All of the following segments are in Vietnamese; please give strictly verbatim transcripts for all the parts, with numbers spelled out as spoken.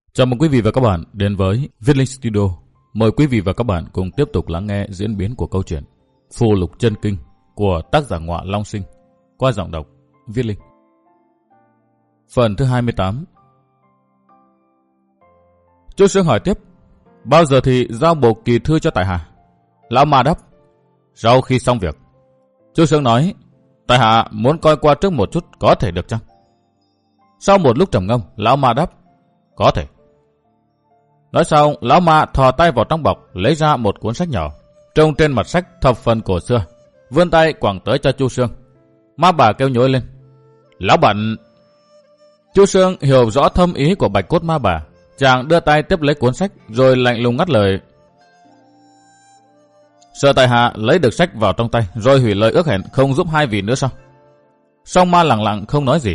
Chào mừng quý vị và các bạn đến với Viết Linh Studio. Mời quý vị và các bạn cùng tiếp tục lắng nghe diễn biến của câu chuyện Phù Lục Chân Kinh của tác giả Ngọa Long Sinh qua giọng đọc Viết Linh. Phần thứ hai mươi tám. Chu Sương hỏi tiếp: bao giờ thì giao bộ kỳ thư cho tại hạ? Lão Ma đáp: sau khi xong việc. Chu Sương nói: tại hạ muốn coi qua trước một chút, có thể được chăng? Sau một lúc trầm ngâm, Lão Ma đáp: có thể. Nói xong, Lão Ma thò tay vào trong bọc, lấy ra một cuốn sách nhỏ, trông trên mặt sách thập phần cổ xưa, vươn tay quẳng tới cho Chu Sương. Ma bà kêu nhối lên: lão bận! Chu Sương hiểu rõ thâm ý của Bạch Cốt Ma bà, chàng đưa tay tiếp lấy cuốn sách, rồi lạnh lùng ngắt lời: sợ tại hạ lấy được sách vào trong tay, rồi hủy lời ước hẹn không giúp hai vị nữa sao? Song Ma lặng lặng không nói gì.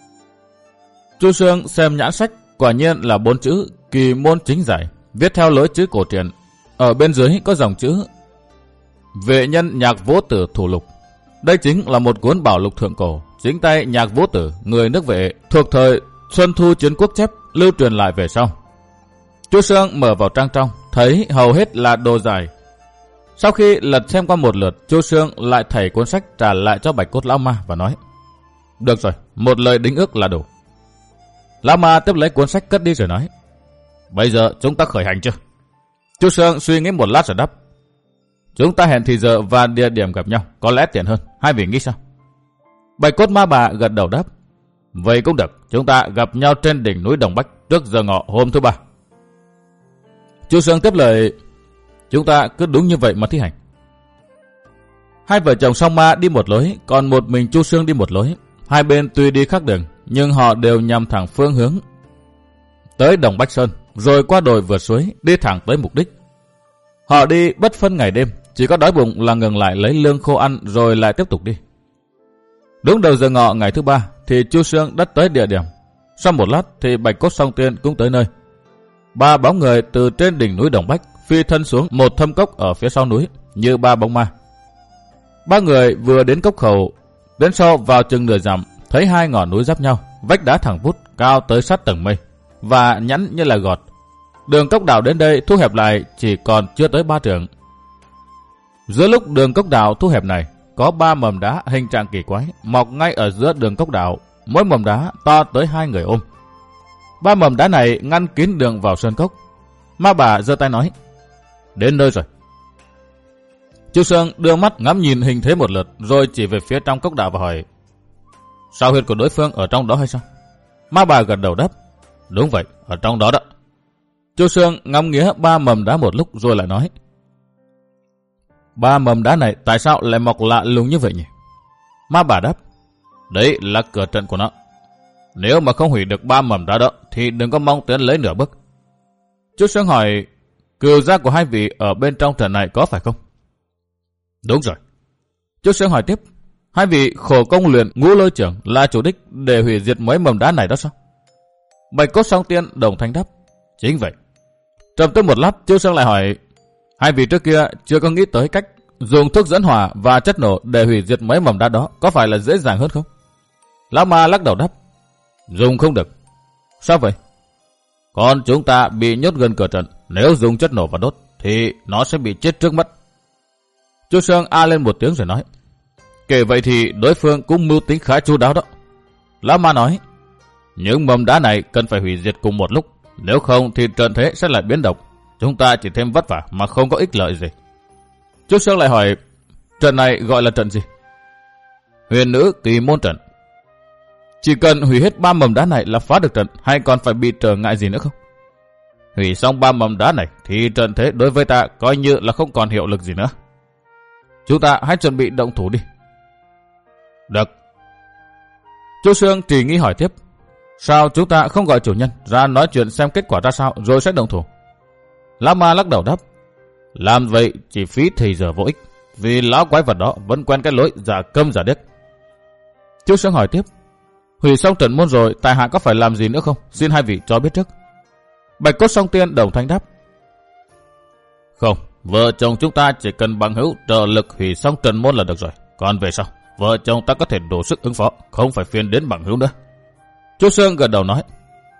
Chu Sương xem nhãn sách, quả nhiên là bốn chữ Kỳ Môn Chính Giải, viết theo lối chữ cổ truyền. Ở bên dưới có dòng chữ Vệ Nhân Nhạc Vô Tử Thủ Lục. Đây chính là một cuốn bảo lục thượng cổ, chính tay Nhạc Vô Tử, người nước Vệ, thuộc thời Xuân Thu Chiến Quốc chép, lưu truyền lại về sau. Chu Sương mở vào trang trong, thấy hầu hết là đồ giải. Sau khi lật xem qua một lượt, Chu Sương lại thảy cuốn sách trả lại cho Bạch Cốt Lão Ma và nói: được rồi, một lời đính ước là đủ. Lão Ma tiếp lấy cuốn sách cất đi rồi nói: bây giờ chúng ta khởi hành chưa? Chu Sương suy nghĩ một lát rồi đáp: chúng ta hẹn thì giờ và địa điểm gặp nhau, có lẽ tiện hơn, hai vị nghĩ sao? Bạch Cốt Ma bà gật đầu đáp: vậy cũng được, chúng ta gặp nhau trên đỉnh núi Đồng Bách trước giờ ngọ hôm thứ ba. Chu Sương tiếp lời: chúng ta cứ đúng như vậy mà thi hành. Hai vợ chồng Song Ma đi một lối, còn một mình Chu Sương đi một lối. Hai bên tuy đi khác đường, nhưng họ đều nhằm thẳng phương hướng tới Đồng Bách Sơn, rồi qua đồi vượt suối, đi thẳng tới mục đích. Họ đi bất phân ngày đêm, chỉ có đói bụng là ngừng lại lấy lương khô ăn rồi lại tiếp tục đi. Đúng đầu giờ ngọ ngày thứ ba thì Chu Sương đã tới địa điểm. Sau một lát thì Bạch Cốt Song Tiên cũng tới nơi. Ba bóng người từ trên đỉnh núi Đồng Bách phi thân xuống một thâm cốc ở phía sau núi, như ba bóng ma. Ba người vừa đến cốc khẩu, đến sau vào chừng nửa dặm, thấy hai ngọn núi giáp nhau, vách đá thẳng vút cao tới sát tầng mây và nhẵn như là gọt. Đường cốc đào đến đây thu hẹp lại chỉ còn chưa tới ba trượng. Giữa lúc đường cốc đào thu hẹp này, có ba mầm đá hình trạng kỳ quái mọc ngay ở giữa đường cốc đào, mỗi mầm đá to tới hai người ôm. Ba mầm đá này ngăn kín đường vào sơn cốc. Ma bà giơ tay nói: đến nơi rồi. Chu Sương đưa mắt ngắm nhìn hình thế một lượt, rồi chỉ về phía trong cốc đào và hỏi: sao huyệt của đối phương ở trong đó hay sao? Ma bà gật đầu đáp: đúng vậy, ở trong đó đó. Chu Sương ngắm nghía ba mầm đá một lúc rồi lại nói: ba mầm đá này tại sao lại mọc lạ lùng như vậy nhỉ? Ma bà đáp: đấy là cửa trận của nó. Nếu mà không hủy được ba mầm đá đó thì đừng có mong tiến lấy nửa bước. Chu Sương hỏi: cừu gia của hai vị ở bên trong trận này có phải không? Đúng rồi. Chu Sương hỏi tiếp: hai vị khổ công luyện Ngũ Lôi Trưởng là chủ đích để hủy diệt mấy mầm đá này đó sao? Bạch Cốt Song Tiên đồng thanh đáp: chính vậy. Trầm tư một lát, Chu Sương lại hỏi: hai vị trước kia chưa có nghĩ tới cách dùng thuốc dẫn hỏa và chất nổ để hủy diệt mấy mầm đá đó, có phải là dễ dàng hơn không? Lão Ma lắc đầu đáp: dùng không được. Sao vậy? Còn chúng ta bị nhốt gần cửa trận, nếu dùng chất nổ và đốt thì nó sẽ bị chết trước mắt. Chu Sương a lên một tiếng rồi nói: kể vậy thì đối phương cũng mưu tính khá chu đáo đó. Lão Ma nói: những mầm đá này cần phải hủy diệt cùng một lúc, nếu không thì trận thế sẽ lại biến động, chúng ta chỉ thêm vất vả mà không có ích lợi gì. Chu Sương lại hỏi: trận này gọi là trận gì? Huyền Nữ Kỳ Môn Trận. Chỉ cần hủy hết ba mầm đá này là phá được trận, hay còn phải bị trở ngại gì nữa không? Hủy xong ba mầm đá này thì trận thế đối với ta coi như là không còn hiệu lực gì nữa. Chúng ta hãy chuẩn bị động thủ đi. Được. Chu Sương chỉ nghĩ hỏi tiếp: sao chúng ta không gọi chủ nhân ra nói chuyện xem kết quả ra sao rồi sẽ động thủ? Lão Ma lắc đầu đáp: làm vậy chỉ phí thời giờ vô ích, vì lão quái vật đó vẫn quen cái lối giả câm giả điếc. Chu Sương hỏi tiếp: hủy xong trận môn rồi, tại hạ có phải làm gì nữa không? Xin hai vị cho biết trước. Bạch Cốt Song Tiên đồng thanh đáp: không, vợ chồng chúng ta chỉ cần bằng hữu trợ lực hủy xong trận môn là được rồi. Còn về sau, vợ chồng ta có thể đủ sức ứng phó, không phải phiền đến bằng hữu nữa. Chu Sương gật đầu nói: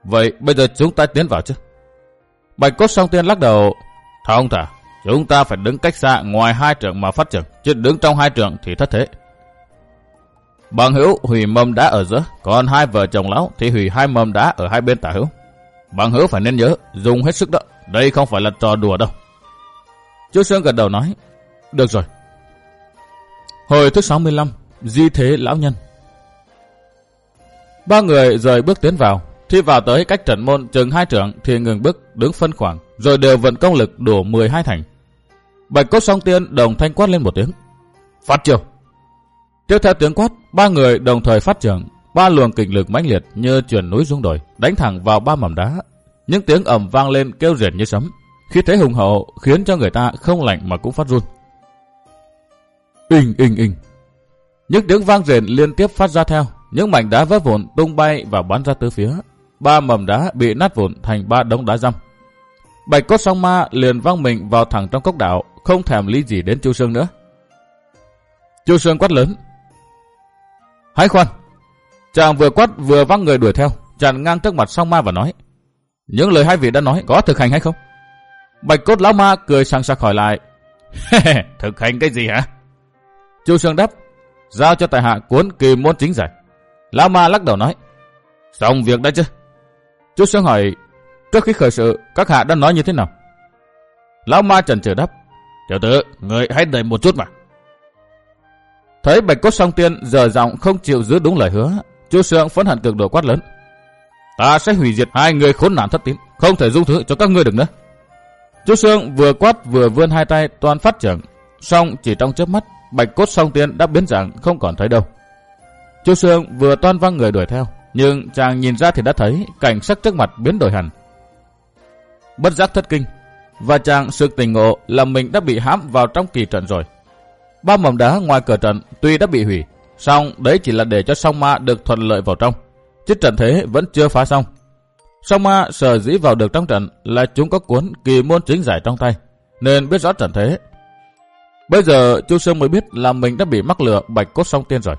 Vậy bây giờ chúng ta tiến vào chứ? Bạch Cốt Song Tiên lắc đầu. Thông thả, chúng ta phải đứng cách xa ngoài hai trượng mà phát trưởng, chứ đứng trong hai trượng thì thất thế. Bằng hữu hủy mâm đá ở giữa, còn hai vợ chồng lão thì hủy hai mâm đá ở hai bên tả hữu. Bằng hữu phải nên nhớ, dùng hết sức đó, đây không phải là trò đùa đâu. Chu Sương gật đầu nói, được rồi. Hồi thứ sáu mươi lăm, Di Thế Lão Nhân. Ba người rời bước tiến vào, khi vào tới cách trận môn chừng hai trượng thì ngừng bước đứng phân khoảng, rồi đều vận công lực đủ mười hai thành. Bạch Cốt Song Tiên đồng thanh quát lên một tiếng, phát chiêu. Tiếp theo tiếng quát, ba người đồng thời phát trưởng, ba luồng kình lực mãnh liệt như chuyển núi rung đổi, đánh thẳng vào ba mầm đá. Những tiếng ầm vang lên kêu rền như sấm, khí thế hùng hậu khiến cho người ta không lạnh mà cũng phát run. Inh inh inh. Những tiếng vang rền liên tiếp phát ra theo, những mảnh đá vỡ vụn tung bay và bắn ra tứ phía. Ba mầm đá bị nát vụn thành ba đống đá răm. Bạch Cốt Song Ma liền văng mình vào thẳng trong cốc đạo, không thèm lý gì đến Chu Sương nữa. Chu Sương quát lớn, hãy khoan. Chàng vừa quát vừa văng người đuổi theo, chặn ngang trước mặt Song Ma và nói, những lời hai vị đã nói có thực hành hay không? Bạch Cốt Lão Ma cười sảng sặc hỏi lại, thực hành cái gì hả? Chu Sương đáp, giao cho tại hạ cuốn Kỳ Môn Chính Giải. Lão Ma lắc đầu nói, xong việc đã chứ? Chu Sương hỏi, trước khi khởi sự các hạ đã nói như thế nào? Lão Ma chần chừ đáp, tiểu tử, người hãy đợi một chút mà. Thấy Bạch Cốt Song Tiên giờ giọng không chịu giữ đúng lời hứa, Chu Sương phẫn hận cực độ quát lớn, ta sẽ hủy diệt hai người khốn nạn thất tín, không thể dung thứ cho các ngươi được nữa. Chu Sương vừa quát vừa vươn hai tay toan phát trưởng, song chỉ trong chớp mắt Bạch Cốt Song Tiên đã biến dạng không còn thấy đâu. Chu Sương vừa toan văng người đuổi theo, nhưng chàng nhìn ra thì đã thấy cảnh sắc trước mặt biến đổi hẳn. Bất giác thất kinh, và chàng sực tỉnh ngộ là mình đã bị hãm vào trong kỳ trận rồi. Ba mầm đá ngoài cửa trận tuy đã bị hủy, song đấy chỉ là để cho Song Ma được thuận lợi vào trong, chứ trận thế vẫn chưa phá xong. Song Ma sở dĩ vào được trong trận là chúng có cuốn Kỳ Môn Chính Giải trong tay, nên biết rõ trận thế. Bây giờ Chu Sương mới biết là mình đã bị mắc lừa Bạch Cốt Song Tiên rồi.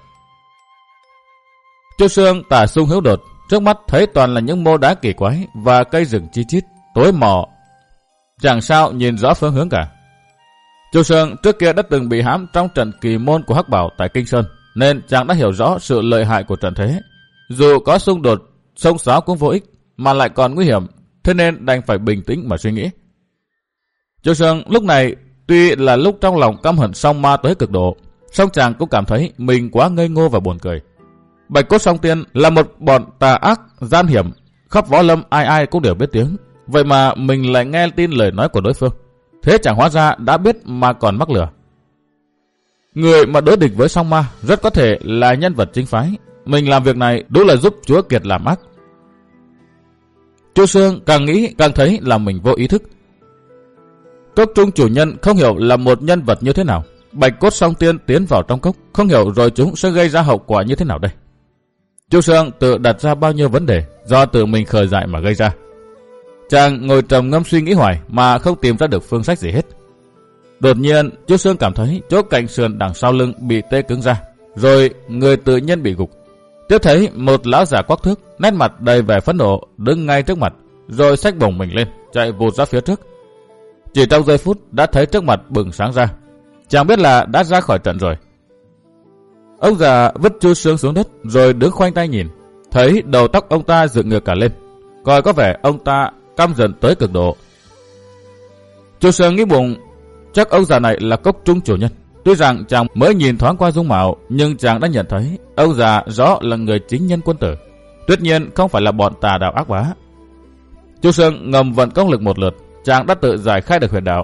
Chu Sương tả sung hữu đột, trước mắt thấy toàn là những mô đá kỳ quái và cây rừng chi chít, tối mò, chẳng sao nhìn rõ phương hướng cả. Chu Sương trước kia đã từng bị hãm trong trận kỳ môn của Hắc Bảo tại Kinh Sơn, nên chàng đã hiểu rõ sự lợi hại của trận thế. Dù có xung đột, xông xáo cũng vô ích, mà lại còn nguy hiểm, thế nên đành phải bình tĩnh mà suy nghĩ. Chu Sương lúc này tuy là lúc trong lòng căm hận Song Ma tới cực độ, song chàng cũng cảm thấy mình quá ngây ngô và buồn cười. Bạch Cốt Song Tiên là một bọn tà ác, gian hiểm, khắp võ lâm ai ai cũng đều biết tiếng, vậy mà mình lại nghe tin lời nói của đối phương. Thế chẳng hóa ra đã biết mà còn mắc lừa. Người mà đối địch với Song Ma rất có thể là nhân vật chính phái. Mình làm việc này đúng là giúp Chúa Kiệt làm ác. Chu Sương càng nghĩ càng thấy là mình vô ý thức. Cốc Trung chủ nhân không hiểu là một nhân vật như thế nào. Bạch Cốt Song Tiên tiến vào trong cốc, không hiểu rồi chúng sẽ gây ra hậu quả như thế nào đây. Chu Sương tự đặt ra bao nhiêu vấn đề do tự mình khởi dại mà gây ra. Chàng ngồi trầm ngâm suy nghĩ hoài mà không tìm ra được phương sách gì hết. Đột nhiên Chu Sương cảm thấy chỗ cạnh sườn đằng sau lưng bị tê cứng ra, rồi người tự nhiên bị gục. Tiếp thấy một lão già quắc thước, nét mặt đầy vẻ phẫn nộ đứng ngay trước mặt, rồi xách bổng mình lên, chạy vụt ra phía trước. Chỉ trong giây phút đã thấy trước mặt bừng sáng ra, chàng biết là đã ra khỏi trận rồi. Ông già vứt Chu Sương xuống đất rồi đứng khoanh tay nhìn, thấy đầu tóc ông ta dựng ngược cả lên, coi có vẻ ông ta căm giận tới cực độ. Chu Sương nghĩ bụng, chắc ông già này là Cốc Trung chủ nhân. Tuy rằng chàng mới nhìn thoáng qua dung mạo, nhưng chàng đã nhận thấy ông già rõ là người chính nhân quân tử, tuyệt nhiên không phải là bọn tà đạo ác bá. Chu Sương ngầm vận công lực một lượt, chàng đã tự giải khai được huyền đạo.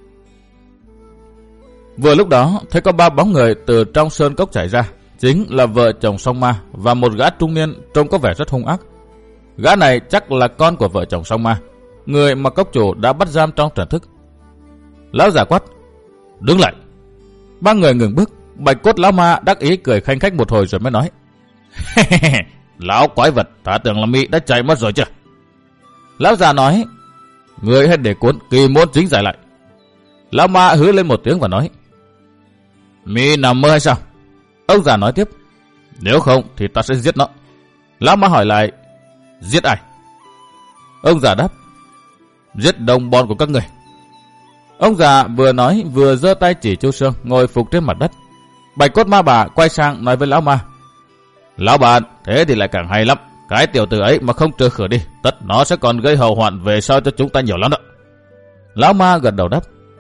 Vừa lúc đó thấy có ba bóng người từ trong sơn cốc chảy ra, chính là vợ chồng Song Ma và một gã trung niên trông có vẻ rất hung ác. Gã này chắc là con của vợ chồng Song Ma, người mà cốc chủ đã bắt giam trong trận thức. Lão già quát, đứng lại. Ba người ngừng bước. Bạch Cốt Lão Ma đắc ý cười khanh khách một hồi rồi mới nói, lão quái vật, ta tưởng là Mỹ đã chạy mất rồi chưa? Lão già nói, người hãy để cuốn Kỳ Môn Chính Giải lại. Lão Ma hứ lên một tiếng và nói, Mỹ nằm mơ hay sao? Ông già nói tiếp, nếu không thì ta sẽ giết nó. Lão Ma hỏi lại, giết ai? Ông già đáp: Giết đồng bọn của các người. Ông già vừa nói vừa giơ tay chỉ Chu Sương ngồi phục trên mặt đất. Bạch cốt ma bà quay sang nói với lão ma: Lão bạn, thế thì lại càng hay lắm. Cái tiểu tử ấy mà không trừ khử đi, tất nó sẽ còn gây hậu hoạn về sau cho chúng ta nhiều lắm đó. Lão ma gật đầu đáp: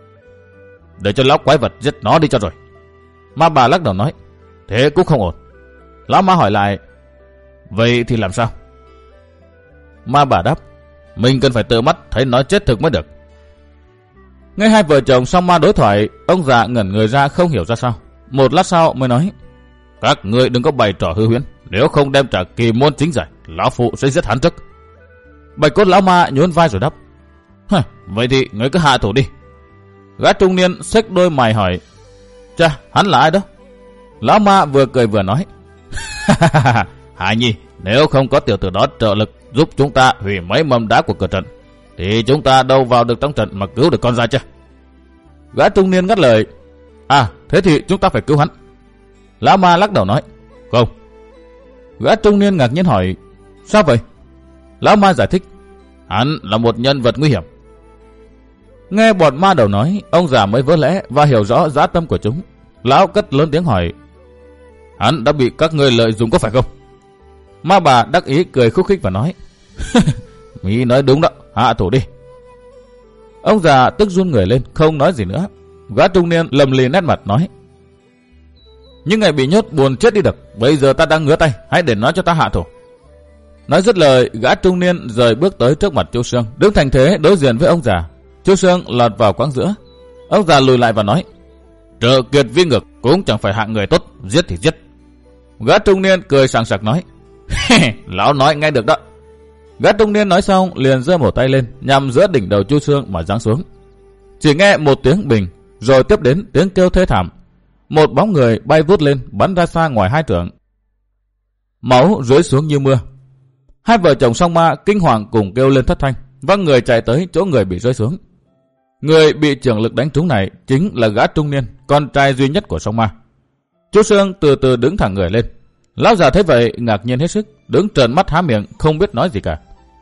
Để cho lão quái vật giết nó đi cho rồi. Ma bà lắc đầu nói: Thế cũng không ổn. Lão ma hỏi lại: Vậy thì làm sao? Ma bà đáp: Mình cần phải tự mắt thấy nó chết thực mới được. Nghe hai vợ chồng song ma đối thoại, ông già ngẩn người ra không hiểu ra sao. Một lát sau mới nói: Các ngươi đừng có bày trò hư huyễn, nếu không đem trả kỳ môn chính giải, lão phụ sẽ giết hắn trước. Bạch cốt lão ma nhún vai rồi đáp: Hả, vậy thì ngươi cứ hạ thủ đi. Gã trung niên xếch đôi mày hỏi: Chà, hắn là ai đó? Lão ma vừa cười vừa nói: Hải Nhi, nếu không có tiểu tử đó trợ lực giúp chúng ta hủy mấy mầm đá của cửa trận, thì chúng ta đâu vào được trong trận mà cứu được con ra chứ? Gã trung niên ngắt lời: À, thế thì chúng ta phải cứu hắn. Lão ma lắc đầu nói: Không. Gã trung niên ngạc nhiên hỏi: Sao vậy? Lão ma giải thích: Hắn là một nhân vật nguy hiểm. Nghe bọn ma đầu nói, ông già mới vỡ lẽ và hiểu rõ dã tâm của chúng. Lão cất lớn tiếng hỏi: Hắn đã bị các ngươi lợi dụng có phải không? Ma bà đắc ý cười khúc khích và nói: Mỹ nói đúng đó, hạ thủ đi. Ông già tức run người lên, không nói gì nữa. Gã trung niên lầm lì nét mặt nói: Những ngày bị nhốt buồn chết đi được, bây giờ ta đang ngứa tay, hãy để nó cho ta hạ thủ. Nói dứt lời, gã trung niên rời bước tới trước mặt Chu Sương, đứng thành thế đối diện với ông già. Chu Sương lọt vào quãng giữa. Ông già lùi lại và nói: Trợ kiệt vi ngược cũng chẳng phải hạng người tốt, giết thì giết. Gã trung niên cười sảng sặc nói: Lão nói nghe được đó. Gã trung niên nói xong liền giơ một tay lên nhằm giữa đỉnh đầu Chu Sương mà giáng xuống. Chỉ nghe một tiếng bình, rồi tiếp đến tiếng kêu thê thảm. Một bóng người bay vút lên, bắn ra xa ngoài hai trượng. Máu rơi xuống như mưa. Hai vợ chồng song ma kinh hoàng cùng kêu lên thất thanh, văng người chạy tới chỗ người bị rơi xuống. Người bị trưởng lực đánh trúng này chính là gã trung niên, con trai duy nhất của song ma. Chu Sương từ từ đứng thẳng người lên. Lão già thấy vậy ngạc nhiên hết sức, đứng trợn mắt há miệng không biết nói gì cả.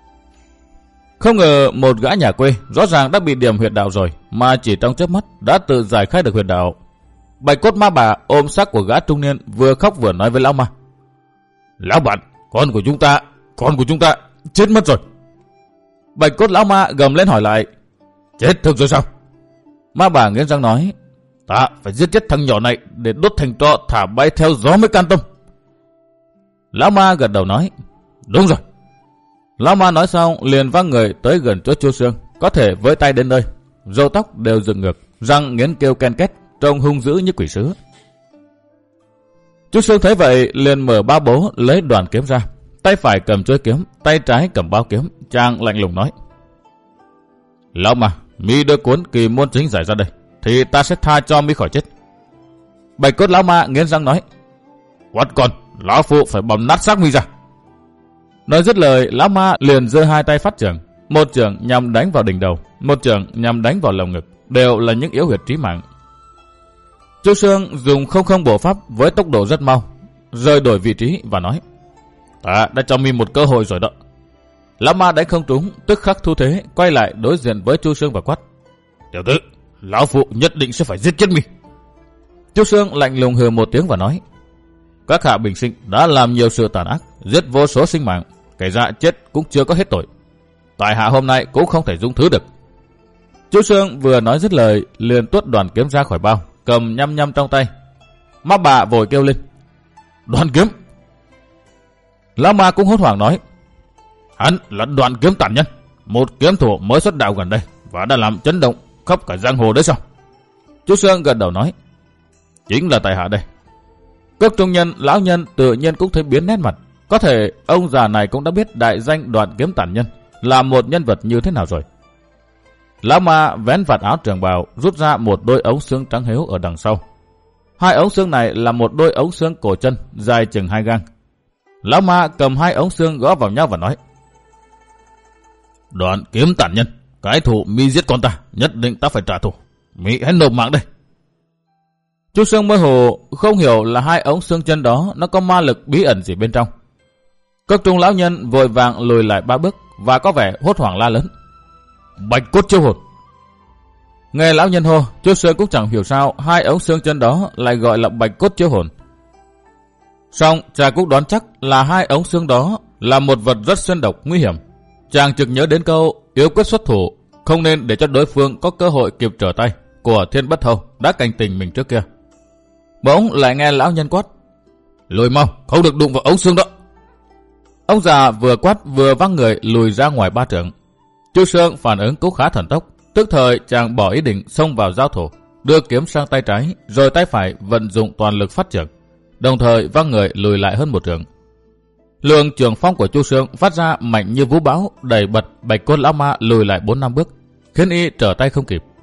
Không ngờ một gã nhà quê rõ ràng đã bị điểm huyệt đạo rồi, mà chỉ trong chớp mắt đã tự giải khai được huyệt đạo. Bạch cốt ma bà ôm xác của gã trung niên, vừa khóc vừa nói với lão ma: Lão bạn, con của chúng ta, con của chúng ta chết mất rồi. Bạch cốt lão ma gầm lên hỏi lại: Chết thực rồi sao? Ma bà nghiến răng nói: Ta phải giết chết thằng nhỏ này để đốt thành tro thả bay theo gió mới can tâm. Lão ma gật đầu nói: Đúng rồi. Lão ma nói xong liền vác người tới gần chỗ Chu Sương, có thể với tay đến nơi, râu tóc đều dựng ngược, răng nghiến kêu ken két, trông hung dữ như quỷ sứ. Chu Sương thấy vậy liền mở ba bố lấy đoàn kiếm ra, tay phải cầm chuôi kiếm, tay trái cầm bao kiếm, chàng lạnh lùng nói: Lão ma, mi đưa cuốn kỳ môn chính giải ra đây, thì ta sẽ tha cho mi khỏi chết. Bạch cốt lão ma nghiến răng nói: Quát con, lão phụ phải bầm nát xác mi ra. Nói dứt lời, lão ma liền giơ hai tay phát chưởng, một chưởng nhằm đánh vào đỉnh đầu, một chưởng nhằm đánh vào lồng ngực, đều là những yếu huyệt chí mạng. Chu Sương dùng không không bổ pháp với tốc độ rất mau, rời đổi vị trí và nói: Ta đã cho mi một cơ hội rồi đó. Lão ma đánh không trúng, tức khắc thu thế, quay lại đối diện với Chu Sương và quát: Tiểu tử, lão phụ nhất định sẽ phải giết chết mi. Chu Sương lạnh lùng hừ một tiếng và nói: Các hạ bình sinh đã làm nhiều sự tàn ác, giết vô số sinh mạng, kẻ ra chết cũng chưa có hết tội. Tại hạ hôm nay cũng không thể dung thứ được. Chu Sương vừa nói dứt lời, liền tuốt đoàn kiếm ra khỏi bao, cầm nhăm nhăm trong tay. Ma bà vội kêu lên: Đoàn kiếm! Lão ma cũng hốt hoảng nói: Hắn là Đoàn Kiếm tàn nhân, một kiếm thủ mới xuất đạo gần đây và đã làm chấn động khắp cả giang hồ đấy sao? Chu Sương gật đầu nói: Chính là tại hạ đây. Cước trung nhân lão nhân tự nhiên cũng thấy biến nét mặt, có thể ông già này cũng đã biết đại danh Đoàn Kiếm tàn nhân là một nhân vật như thế nào rồi. Lão ma vén vạt áo trường bào, rút ra một đôi ống xương trắng héo ở đằng sau. Hai ống xương này là một đôi ống xương cổ chân dài chừng hai gang. Lão ma cầm hai ống xương gõ vào nhau và nói: Đoàn Kiếm tàn nhân, cái thù mi giết con ta, nhất định ta phải trả thù. Mi hãy nộp mạng đây. Chu Sương mơ hồ không hiểu là hai ống xương chân đó nó có ma lực bí ẩn gì bên trong. Cốc trung lão nhân vội vàng lùi lại ba bước, và có vẻ hốt hoảng la lớn: Bạch cốt chiêu hồn! Nghe lão nhân hô, Chu Sương cũng chẳng hiểu sao hai ống xương chân đó lại gọi là bạch cốt chiêu hồn. Song chàng cũng đoán chắc là hai ống xương đó là một vật rất xuyên độc nguy hiểm. Chàng trực nhớ đến câu yếu quyết xuất thủ, không nên để cho đối phương có cơ hội kịp trở tay của Thiên Bất Hầu đã cảnh tỉnh mình trước kia. Bỗng lại nghe lão nhân quát: Lùi mau, không được đụng vào ống xương đó! Ông già vừa quát vừa văng người lùi ra ngoài ba trượng. Chu Sương phản ứng cũng khá thần tốc, tức thời chàng bỏ ý định xông vào giao thủ, đưa kiếm sang tay trái, rồi tay phải vận dụng toàn lực phát trưởng, đồng thời văng người lùi lại hơn một trượng. Lượng trường phong của Chu Sương phát ra mạnh như vũ bão, đẩy bật Bạch Cốt lão ma lùi lại bốn năm bước, khiến y trở tay không kịp.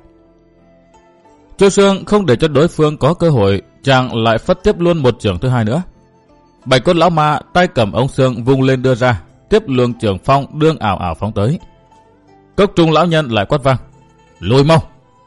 Chu Sương không để cho đối phương có cơ hội, chàng lại phất tiếp luôn một trường thứ hai nữa. Bạch Cốt lão ma tay cầm ống xương vung lên đưa ra, tiếp lượng trường phong đương ảo ảo phóng tới. Cốc trung lão nhân lại quát vang: Lùi mau!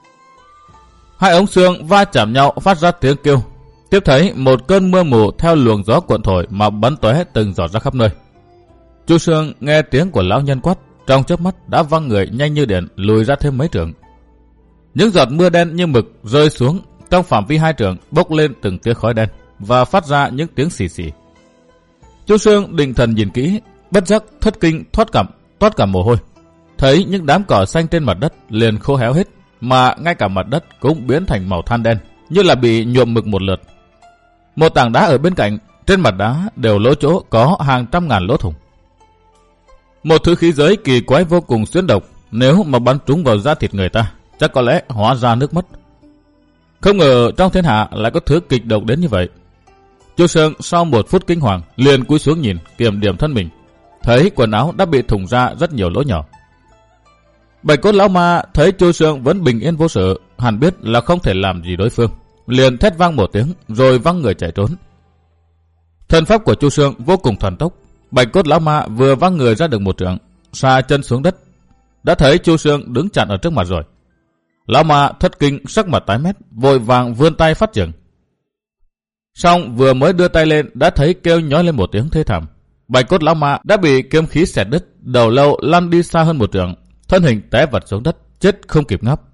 Hai ống xương va chạm nhau phát ra tiếng kêu. Tiếp thấy một cơn mưa mù theo luồng gió cuộn thổi mà bắn tóe từng giọt ra khắp nơi. Chu Sương nghe tiếng của lão nhân quát, trong chớp mắt đã văng người nhanh như điện lùi ra thêm mấy trượng. Những giọt mưa đen như mực rơi xuống, trong phạm vi hai trượng bốc lên từng tia khói đen và phát ra những tiếng xì xì. Chu Sương định thần nhìn kỹ, bất giác thất kinh thoát cảm, toát cả mồ hôi. Thấy những đám cỏ xanh trên mặt đất liền khô héo hết, mà ngay cả mặt đất cũng biến thành màu than đen, như là bị nhuộm mực một lượt. Một tảng đá ở bên cạnh, trên mặt đá đều lỗ chỗ có hàng trăm ngàn lỗ thủng. Một thứ khí giới kỳ quái vô cùng xuyên độc, nếu mà bắn trúng vào da thịt người ta, chắc có lẽ hóa ra nước mất. Không ngờ trong thiên hạ lại có thứ kịch độc đến như vậy. Chu Sương sau một phút kinh hoàng liền cúi xuống nhìn, kiểm điểm thân mình, thấy quần áo đã bị thủng ra rất nhiều lỗ nhỏ. Bạch Cốt lão ma thấy Chu Sương vẫn bình yên vô sự, hẳn biết là không thể làm gì đối phương, liền thét vang một tiếng rồi văng người chạy trốn. Thân pháp của Chu Sương vô cùng thần tốc. Bạch Cốt lão ma vừa văng người ra được một trượng, sa chân xuống đất, đã thấy Chu Sương đứng chặn ở trước mặt rồi. Lão ma thất kinh, sắc mặt tái mét, vội vàng vươn tay phát trưởng. Xong vừa mới đưa tay lên đã thấy kêu nhói lên một tiếng thê thảm. Bạch Cốt lão ma đã bị kiếm khí xẹt đứt, đầu lâu lăn đi xa hơn một trượng, thân hình té vật xuống đất, chết không kịp ngáp.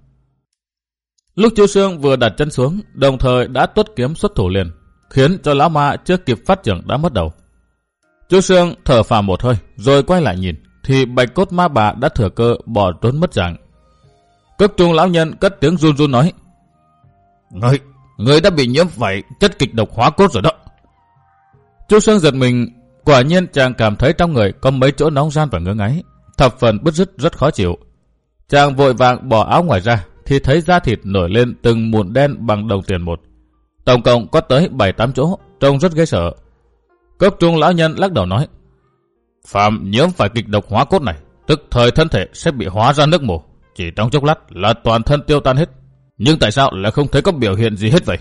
Lúc Chu Sương vừa đặt chân xuống, đồng thời đã tuốt kiếm xuất thủ liền, khiến cho lão ma chưa kịp phát trưởng đã mất đầu. Chu Sương thở phào một hơi, rồi quay lại nhìn, thì Bạch Cốt ma bà đã thừa cơ bỏ trốn mất dạng. Cốc trung lão nhân cất tiếng run run nói: Ngươi, ngươi đã bị nhiễm phải chất kịch độc hóa cốt rồi đó. Chu Sương giật mình, quả nhiên chàng cảm thấy trong người có mấy chỗ nóng ran và ngứa ngáy, thập phần bứt rứt rất khó chịu. Chàng vội vàng bỏ áo ngoài ra, thì thấy da thịt nổi lên từng mụn đen bằng đồng tiền một. Tổng cộng có tới bảy tám chỗ, trông rất ghê sợ. Cốc trung lão nhân lắc đầu nói: Phạm nhiễm phải kịch độc hóa cốt này, tức thời thân thể sẽ bị hóa ra nước mù, chỉ trong chốc lát là toàn thân tiêu tan hết. Nhưng tại sao lại không thấy có biểu hiện gì hết vậy?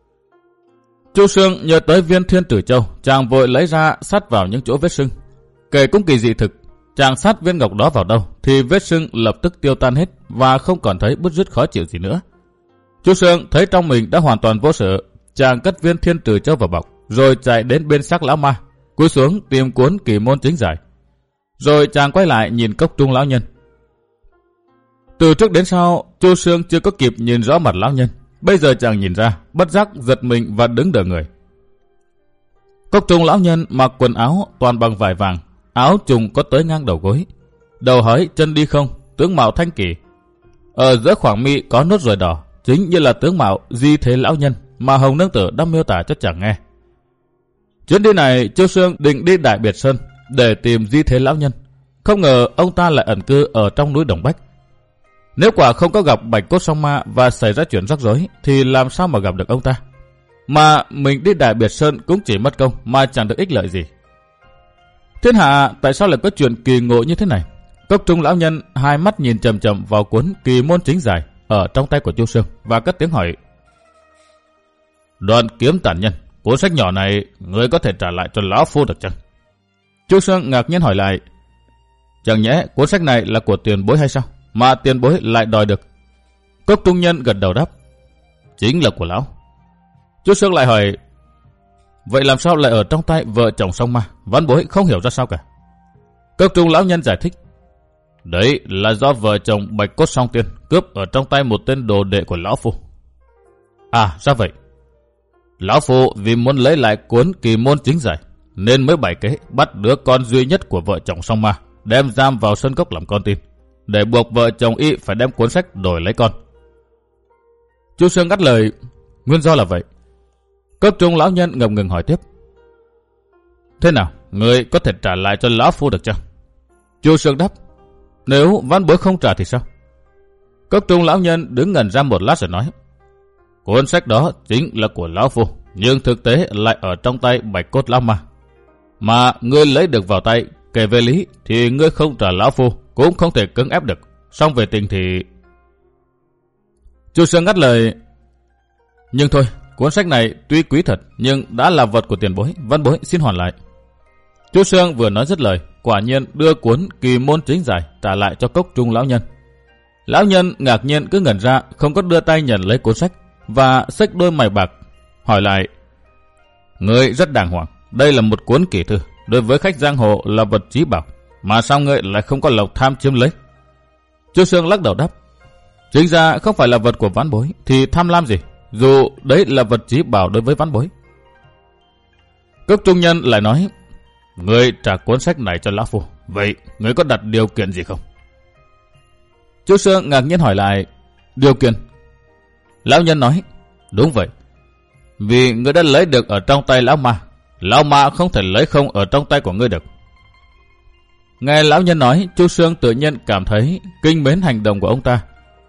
Chu Sương nhớ tới viên Thiên Tử Châu, chàng vội lấy ra sát vào những chỗ vết sưng. Kể cũng kỳ dị thực, chàng sát viên ngọc đó vào đâu thì vết sưng lập tức tiêu tan hết và không còn thấy bứt rứt khó chịu gì nữa. Chu Sương thấy trong mình đã hoàn toàn vô sự, chàng cất viên Thiên Tử Châu vào bọc, rồi chạy đến bên xác lão ma, cúi xuống tìm cuốn Kỳ Môn Chính Giải. Rồi chàng quay lại nhìn Cốc trung lão nhân. Từ trước đến sau, Chu Sương chưa có kịp nhìn rõ mặt lão nhân. Bây giờ chàng nhìn ra, bất giác giật mình và đứng đờ người. Cốc trung lão nhân mặc quần áo toàn bằng vải vàng, áo trùng có tới ngang đầu gối, đầu hói chân đi không, tướng mạo thanh kỳ. Ở giữa khoảng mi có nốt ruồi đỏ, chính như là tướng mạo Di Thế lão nhân mà Hồng Nương Tử đã miêu tả cho chàng nghe. Chuyến đi này, Chu Sương định đi Đại Biệt Sơn để tìm Di Thế lão nhân. Không ngờ ông ta lại ẩn cư ở trong núi Đồng Bách. Nếu quả không có gặp Bạch Cốt song ma và xảy ra chuyện rắc rối, thì làm sao mà gặp được ông ta? Mà mình đi Đại Biệt Sơn cũng chỉ mất công mà chẳng được ích lợi gì. Thiên hạ tại sao lại có chuyện kỳ ngộ như thế này? Cốc trung lão nhân hai mắt nhìn chầm chầm vào cuốn Kỳ Môn Chính Giải ở trong tay của Chu Sương và cất tiếng hỏi: Đoạn kiếm tàn nhân, cuốn sách nhỏ này người có thể trả lại cho lão phu được chăng? Chu Sương ngạc nhiên hỏi lại: Chẳng nhẽ cuốn sách này là của tiền bối hay sao, mà tiền bối lại đòi được? Cốc trung nhân gật đầu đáp: Chính là của lão. Chu Sương lại hỏi: Vậy làm sao lại ở trong tay vợ chồng song ma? Văn bối không hiểu ra sao cả. Cốc trung lão nhân giải thích: Đấy là do vợ chồng Bạch Cốt Song Tiên cướp ở trong tay một tên đồ đệ của lão phu. À, ra vậy. Lão phu vì muốn lấy lại cuốn kỳ môn chính giải nên mới bày kế bắt đứa con duy nhất của vợ chồng Song Ma đem giam vào sơn cốc làm con tin, để buộc vợ chồng y phải đem cuốn sách đổi lấy con. Chu Sương ngắt lời, nguyên do là vậy. Cốc Trung lão nhân ngập ngừng hỏi tiếp, thế nào, người có thể trả lại cho lão phu được chăng? Chu Sương đáp, nếu Văn Bối không trả thì sao? Cốc Trung lão nhân đứng ngẩn ra một lát rồi nói, cuốn sách đó chính là của lão phu, nhưng thực tế lại ở trong tay Bạch Cốt Lão Ma. Mà ngươi lấy được vào tay, kể về lý thì ngươi không trả lão phu cũng không thể cưỡng ép được, song về tình thì... Chu Sương ngắt lời, nhưng thôi, cuốn sách này tuy quý thật nhưng đã là vật của tiền bối, Văn Bối xin hoàn lại. Chu Sương vừa nói dứt lời, quả nhiên đưa cuốn kỳ môn chính giải trả lại cho Cốc Trung lão nhân. Lão nhân ngạc nhiên cứ ngẩn ra, không có đưa tay nhận lấy cuốn sách và xếch đôi mày bạc, hỏi lại, ngươi rất đàng hoàng, đây là một cuốn kỳ thư, đối với khách giang hồ là vật chí bảo, mà sao ngươi lại không có lòng tham chiếm lấy? Chu Sương lắc đầu đáp, chính ra không phải là vật của Vãn Bối thì tham lam gì, dù đấy là vật chí bảo đối với Vãn Bối. Cốc Trung nhân lại nói, ngươi trả cuốn sách này cho lão phu, vậy ngươi có đặt điều kiện gì không? Chu Sương ngạc nhiên hỏi lại, điều kiện? Lão nhân nói, đúng vậy, vì ngươi đã lấy được ở trong tay lão ma, lão ma không thể lấy không ở trong tay của ngươi được. Nghe lão nhân nói, Chu Sương tự nhiên cảm thấy kinh mến hành động của ông ta.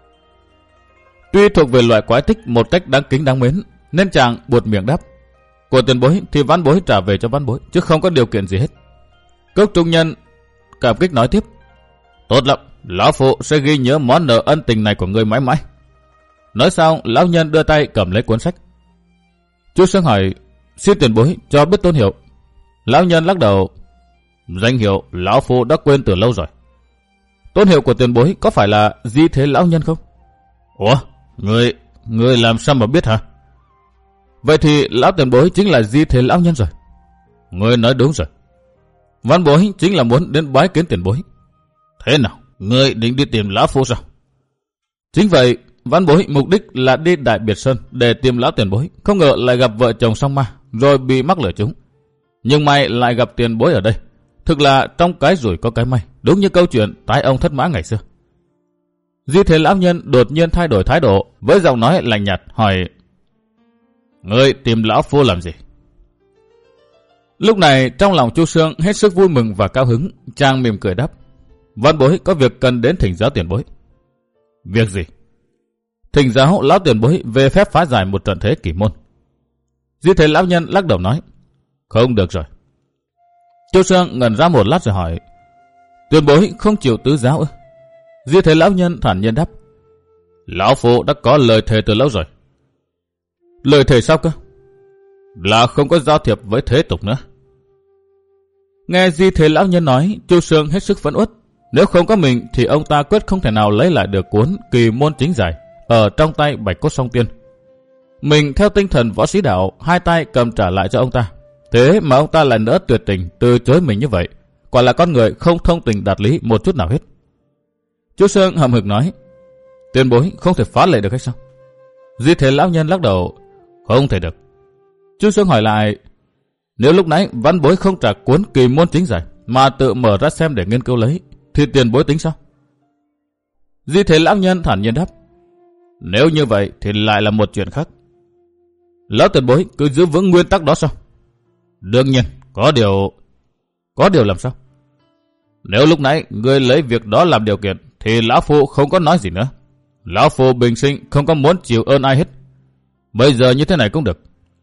Tuy thuộc về loại quái tích một cách đáng kính đáng mến, nên chàng buột miệng đáp, của tiền bối thì Vãn Bối trả về cho Vãn Bối, chứ không có điều kiện gì hết. Cốc Trung nhân cảm kích nói tiếp, tốt lắm, lão phụ sẽ ghi nhớ món nợ ân tình này của ngươi mãi mãi. Nói xong, lão nhân đưa tay cầm lấy cuốn sách. Chu Sương hỏi, xin tiền bối cho biết tôn hiệu. Lão nhân lắc đầu, danh hiệu lão phu đã quên từ lâu rồi. Tôn hiệu của tiền bối có phải là Di Thế lão nhân không? Ủa, người, người làm sao mà biết hả? Vậy thì lão tiền bối chính là Di Thế lão nhân rồi. Người nói đúng rồi. Vãn Bối chính là muốn đến bái kiến tiền bối. Thế nào, người định đi tìm lão phu sao? Chính vậy, Vãn Bối mục đích là đi Đại Biệt Sơn để tìm lão tiền bối, không ngờ lại gặp vợ chồng Song Ma, rồi bị mắc lửa chúng. Nhưng may lại gặp tiền bối ở đây. Thực là trong cái rủi có cái may, đúng như câu chuyện tái ông thất mã ngày xưa. Di Thế lão nhân đột nhiên thay đổi thái độ, với giọng nói lạnh nhạt hỏi, ngươi tìm lão phu làm gì? Lúc này trong lòng Chu Sương hết sức vui mừng và cao hứng, chàng mỉm cười đáp, Vãn Bối có việc cần đến thỉnh giáo tiền bối. Việc gì? Thỉnh giáo lão tiền bối về phép phá giải một trận thế kỳ môn. Di Thế lão nhân lắc đầu nói, không được rồi. Chu Sương ngẩn ra một lát rồi hỏi, tiền bối không chịu tứ giáo ư? Di Thế lão nhân thản nhiên đáp, lão phu đã có lời thề từ lâu rồi. Lời thề sao cơ? Là không có giao thiệp với thế tục nữa. Nghe Di Thế lão nhân nói, Chu Sương hết sức phẫn uất. Nếu không có mình thì ông ta quyết không thể nào lấy lại được cuốn kỳ môn chính giải ở trong tay Bạch Cốt Song Tiên. Mình theo tinh thần võ sĩ đạo, hai tay cầm trả lại cho ông ta. Thế mà ông ta lại nỡ tuyệt tình từ chối mình như vậy, quả là con người không thông tình đạt lý một chút nào hết. Chu Sương hậm hực nói, tiền bối không thể phá lệ được hay sao? Di Thế lão nhân lắc đầu, không thể được. Chu Sương hỏi lại, nếu lúc nãy Vãn Bối không trả cuốn kỳ môn chính giải mà tự mở ra xem để nghiên cứu lấy, thì tiền bối tính sao? Di Thế lão nhân thản nhiên đáp, nếu như vậy thì lại là một chuyện khác. Lão tiền bối cứ giữ vững nguyên tắc đó sao? Đương nhiên, có điều... Có điều làm sao? Nếu lúc nãy ngươi lấy việc đó làm điều kiện thì lão phu không có nói gì nữa. Lão phu bình sinh không có muốn chịu ơn ai hết. Bây giờ như thế này cũng được.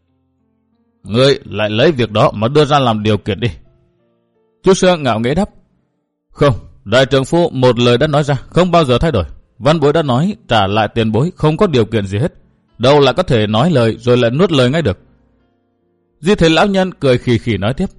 Ngươi lại lấy việc đó mà đưa ra làm điều kiện đi. Chu Sương ngạo nghễ đáp, không, đại trưởng phu một lời đã nói ra, không bao giờ thay đổi. Vãn Bối đã nói trả lại tiền bối không có điều kiện gì hết, đâu là có thể nói lời rồi lại nuốt lời ngay được. Di Thế lão nhân cười khì khì nói tiếp,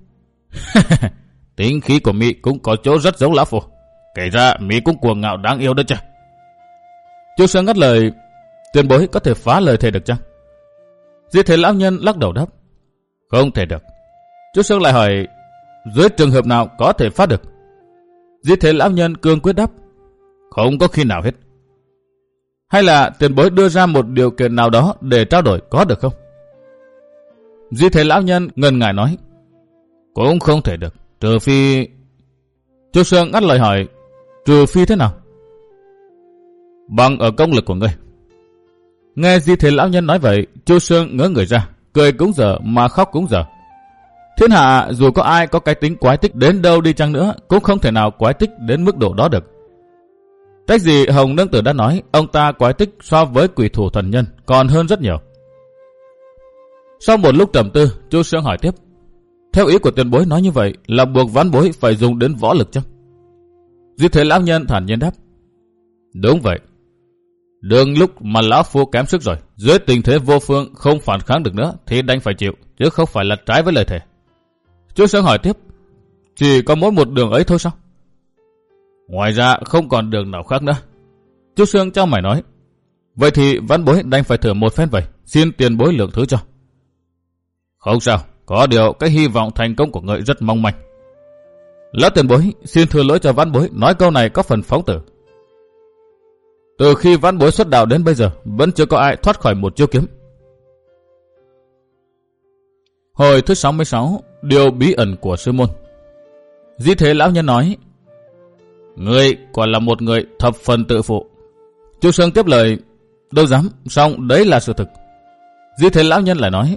tính khí của Mỹ cũng có chỗ rất giống lão phu, kể ra Mỹ cũng cuồng ngạo đáng yêu đó chứ. Chu Sương ngắt lời, tiền bối có thể phá lời thề được chăng? Di Thế lão nhân lắc đầu đáp, không thể được. Chu Sương lại hỏi, dưới trường hợp nào có thể phá được? Di Thế lão nhân cương quyết đáp. Không có khi nào hết. Hay là tiền bối đưa ra một điều kiện nào đó để trao đổi có được không? Di Thế lão nhân ngần ngại nói. Cũng không thể được, trừ phi... Chu Sương ngắt lời hỏi. Trừ phi thế nào? Bằng ở công lực của ngươi. Nghe Di Thế lão nhân nói vậy, Chu Sương ngớ người ra, cười cũng dở mà khóc cũng dở. Thiên hạ dù có ai có cái tính quái tích đến đâu đi chăng nữa, cũng không thể nào quái tích đến mức độ đó được. Trách gì Hồng Nương Tử đã nói, ông ta quái tích so với quỷ thủ thần nhân còn hơn rất nhiều. Sau một lúc trầm tư, Chu Sương hỏi tiếp. Theo ý của tiền bối nói như vậy là buộc vãn bối phải dùng đến võ lực chăng? Di Thế lão nhân thản nhiên đáp. Đúng vậy. Đương lúc mà lão phu kém sức rồi, dưới tình thế vô phương không phản kháng được nữa thì đành phải chịu, chứ không phải là trái với lời thề. Chu Sương hỏi tiếp. Chỉ có mỗi một đường ấy thôi sao? Ngoài ra không còn đường nào khác nữa. Chu Sương trao mày nói. Vậy thì vãn bối đành phải thử một phen vậy, xin tiền bối lượng thứ cho. Không sao, có điều cái hy vọng thành công của ngươi rất mong manh. Lão tiền bối, xin thưa lỗi cho vãn bối nói câu này có phần phóng tử. Từ khi vãn bối xuất đạo đến bây giờ, vẫn chưa có ai thoát khỏi một chiêu kiếm. Hồi thứ sáu mươi sáu, điều bí ẩn của sư môn. Di Thế lão nhân nói. Ngươi quả là một người thập phần tự phụ. Chu Sương tiếp lời. Đâu dám, song đấy là sự thực. Di Thế lão nhân lại nói.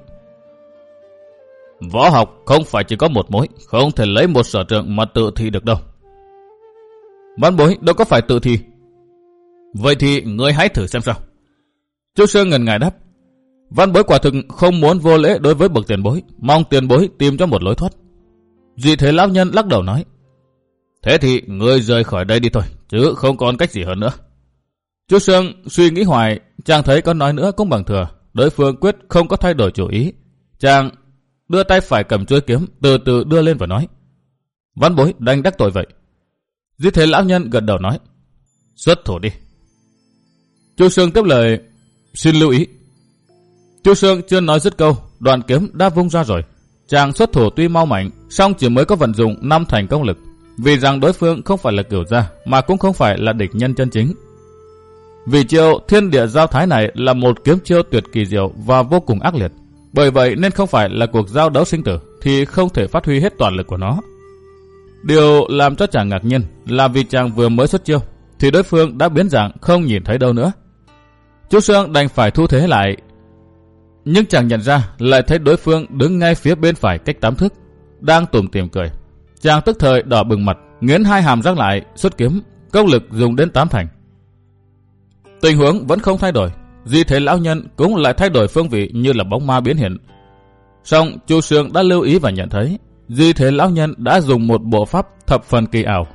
Võ học không phải chỉ có một mối, không thể lấy một sở trường mà tự thi được đâu. Vãn bối đâu có phải tự thi. Vậy thì ngươi hãy thử xem sao. Chu Sương ngần ngại đáp. Vãn bối quả thực không muốn vô lễ đối với bậc tiền bối, mong tiền bối tìm cho một lối thoát. Di Thế lão nhân lắc đầu nói. Thế thì ngươi rời khỏi đây đi thôi, chứ không còn cách gì hơn nữa. Chu Sương suy nghĩ hoài, chàng thấy có nói nữa cũng bằng thừa. Đối phương quyết không có thay đổi chủ ý. Chàng đưa tay phải cầm chuôi kiếm, từ từ đưa lên và nói. Vãn bối đành đắc tội vậy. Di Thế lão nhân gật đầu nói. Xuất thủ đi. Chu Sương tiếp lời. Xin lưu ý. Chu Sương chưa nói dứt câu, đoạn kiếm đã vung ra rồi. Chàng xuất thủ tuy mau mạnh, song chỉ mới có vận dụng năm thành công lực, vì rằng đối phương không phải là cửu gia, mà cũng không phải là địch nhân chân chính. Vì chiêu thiên địa giao thái này là một kiếm chiêu tuyệt kỳ diệu và vô cùng ác liệt, bởi vậy nên không phải là cuộc giao đấu sinh tử thì không thể phát huy hết toàn lực của nó. Điều làm cho chàng ngạc nhiên là vì chàng vừa mới xuất chiêu thì đối phương đã biến dạng không nhìn thấy đâu nữa. Chu Sương đành phải thu thế lại, nhưng chàng nhận ra lại thấy đối phương đứng ngay phía bên phải cách tám thước, đang tủm tỉm cười. Chàng tức thời đỏ bừng mặt, nghiến hai hàm răng lại, xuất kiếm, công lực dùng đến tám thành. Tình huống vẫn không thay đổi, Di Thế lão nhân cũng lại thay đổi phương vị như là bóng ma biến hiện. Song Chu Sương đã lưu ý và nhận thấy Di Thế lão nhân đã dùng một bộ pháp thập phần kỳ ảo,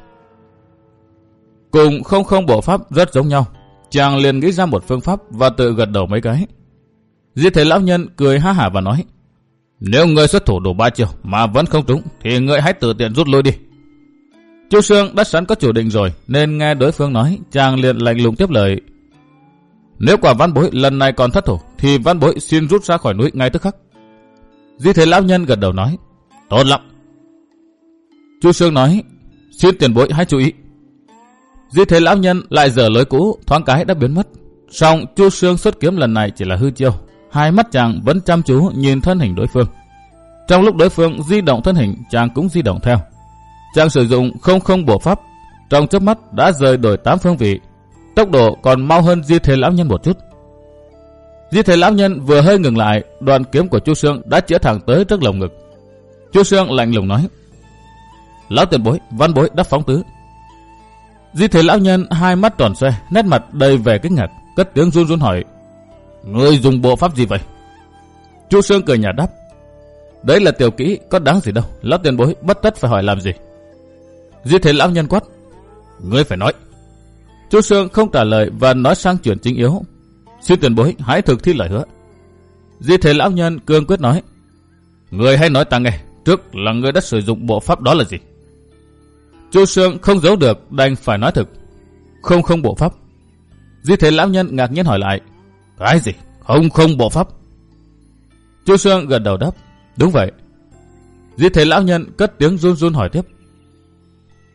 cùng không không bộ pháp rất giống nhau. Chàng liền nghĩ ra một phương pháp và tự gật đầu mấy cái. Di Thế lão nhân cười ha hả và nói. Nếu ngươi xuất thủ đủ ba chiêu mà vẫn không trúng thì ngươi hãy tự tiện rút lui đi. Chu Sương đã sẵn có chủ định rồi nên nghe đối phương nói, chàng liền lạnh lùng tiếp lời. Nếu quả vãn bối lần này còn thất thủ thì vãn bối xin rút ra khỏi núi ngay tức khắc. Di Thế lão nhân gật đầu nói. Tốt lắm. Chu Sương nói. Xin tiền bối hãy chú ý. Di Thế lão nhân lại dở lối cũ, thoáng cái đã biến mất. Song Chu Sương xuất kiếm lần này chỉ là hư chiêu, hai mắt chàng vẫn chăm chú nhìn thân hình đối phương. Trong lúc đối phương di động thân hình, chàng cũng di động theo. Chàng sử dụng không không bổ pháp, trong chớp mắt đã rời đổi tám phương vị, tốc độ còn mau hơn Di Thế lão nhân một chút. Di Thế lão nhân vừa hơi ngừng lại, đoàn kiếm của Chu Sương đã chĩa thẳng tới trước lồng ngực. Chu Sương lạnh lùng nói. Lão tiền bối, văn bối đã phóng tứ. Di Thế lão nhân hai mắt tròn xoe, nét mặt đầy vẻ kinh ngạc, cất tiếng run run hỏi. Ngươi dùng bộ pháp gì vậy? Chu Sương cười nhạt đáp. Đấy là tiểu kỹ, có đáng gì đâu, lão tiền bối bất tất phải hỏi làm gì. Di Thế lão nhân quát. Ngươi phải nói. Chu Sương không trả lời và nói sang chuyện chính yếu. Xin tiền bối hãy thực thi lời hứa. Di Thế lão nhân cương quyết nói. Ngươi hãy nói ta nghe, trước là ngươi đã sử dụng bộ pháp đó là gì? Chu Sương không giấu được, đành phải nói thực. Không không bộ pháp. Di Thế lão nhân ngạc nhiên hỏi lại. Cái gì? Không không bộ pháp? Chu Sương gật đầu đáp. Đúng vậy. Di Thế lão nhân cất tiếng run run hỏi tiếp.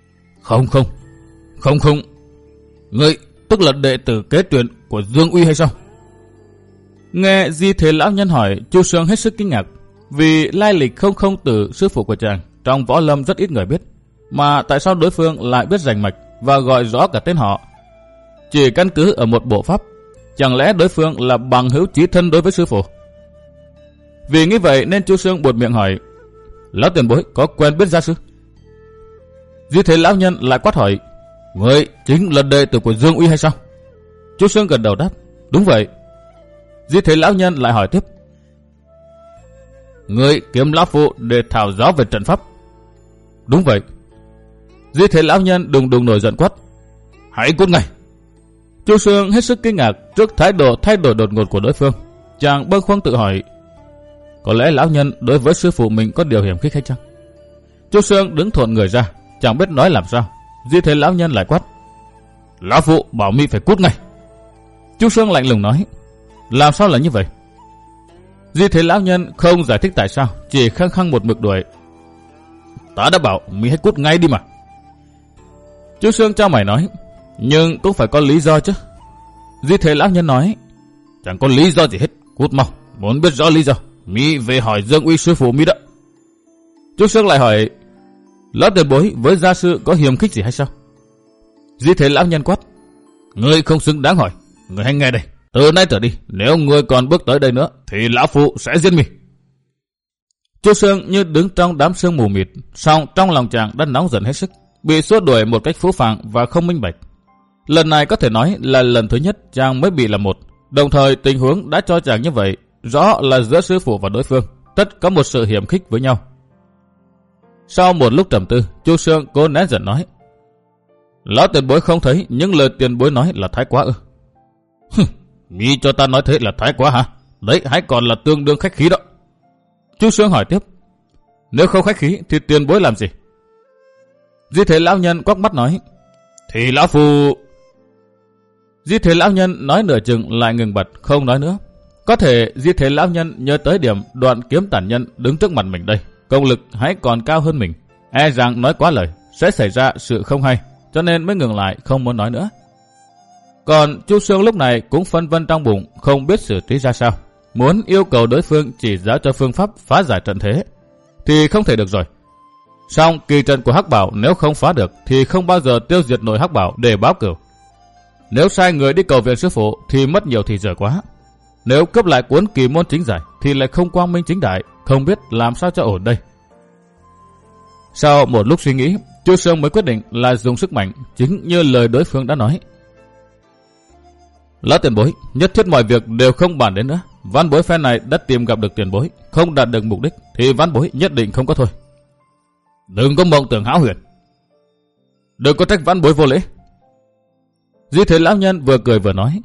Không không, không không, ngươi tức là đệ tử kế truyền của Dương Uy hay sao? Nghe Di Thế lão nhân hỏi, Chu Sương hết sức kinh ngạc, vì lai lịch không không tử sư phụ của chàng trong võ lâm rất ít người biết, mà tại sao đối phương lại biết rành mạch và gọi rõ cả tên họ? Chỉ căn cứ ở một bộ pháp, chẳng lẽ đối phương là bằng hữu chí thân đối với sư phụ? Vì nghĩ vậy nên Chu Sương buột miệng hỏi, lão tiền bối có quen biết gia sư? Di Thế lão nhân lại quát hỏi, ngươi chính là đệ tử của Dương Uy hay sao? Chu Sương gật đầu đáp, đúng vậy. Di Thế lão nhân lại hỏi tiếp, ngươi kiếm lão phụ để thảo giáo về trận pháp? Đúng vậy. Di Thế lão nhân đùng đùng nổi giận quát, hãy cút ngay. Chu Sương hết sức kinh ngạc trước thái độ thay đổi đột ngột của đối phương. Chàng bâng khuâng tự hỏi, có lẽ lão nhân đối với sư phụ mình có điều hiểm khích hay chăng? Chu Sương đứng thộn người ra, chẳng biết nói làm sao. Di Thế lão nhân lại quát, lão phụ bảo mi phải cút ngay. Chu Sương lạnh lùng nói, làm sao là như vậy? Di Thế lão nhân không giải thích tại sao, chỉ khăng khăng một mực đuổi. Ta đã bảo mi hãy cút ngay đi mà. Chu Sương trao mày nói, nhưng cũng phải có lý do chứ. Di Thế lão nhân nói, chẳng có lý do gì hết, cút mau, muốn biết rõ lý do mi về hỏi Dương Uy sư phụ mi đó. Chu Sương lại hỏi, lão tiền bối với gia sư có hiềm khích gì hay sao? Di Thế lão nhân quát, ngươi không xứng đáng hỏi, ngươi hãy nghe đây, từ nay trở đi nếu ngươi còn bước tới đây nữa thì lão phụ sẽ giết mi. Chu Sương như đứng trong đám sương mù mịt, song trong lòng chàng đã nóng giận hết sức, bị xua đuổi một cách phũ phàng và không minh bạch. Lần này có thể nói là lần thứ nhất chàng mới bị là một, đồng thời tình huống đã cho chàng như vậy, rõ là giữa sư phụ và đối phương tất có một sự hiểm khích với nhau. Sau một lúc trầm tư, Chu Sương cố nén giận nói, lão tiền bối không thấy những lời tiền bối nói là thái quá ư? Mi cho ta nói thế là thái quá hả? Đấy hãy còn là tương đương khách khí đó. Chu Sương hỏi tiếp, nếu không khách khí thì tiền bối làm gì? Di Thế lão nhân quắc mắt nói, thì lão phù... Di Thế lão nhân nói nửa chừng lại ngừng bật, không nói nữa. Có thể Di Thế lão nhân nhớ tới điểm đoạn kiếm tản nhân đứng trước mặt mình đây, công lực hãy còn cao hơn mình, e rằng nói quá lời sẽ xảy ra sự không hay, cho nên mới ngừng lại không muốn nói nữa. Còn Chu Sương lúc này cũng phân vân trong bụng, không biết xử trí ra sao, muốn yêu cầu đối phương chỉ giáo cho phương pháp phá giải trận thế thì không thể được rồi. Song kỳ trận của Hắc Bảo nếu không phá được thì không bao giờ tiêu diệt nổi Hắc Bảo để báo cửu. Nếu sai người đi cầu viện sư phụ thì mất nhiều thì giờ quá. Nếu cướp lại cuốn kỳ môn chính giải thì lại không quang minh chính đại, không biết làm sao cho ổn đây. Sau một lúc suy nghĩ, Chu Sương mới quyết định là dùng sức mạnh, chính như lời đối phương đã nói. Lão tiền bối, nhất thiết mọi việc đều không bàn đến nữa. Văn bối phen này đã tìm gặp được tiền bối, không đạt được mục đích thì văn bối nhất định không có thôi. Đừng có mộng tưởng hão huyền, đừng có trách văn bối vô lễ. Di Thế lão nhân vừa cười vừa nói,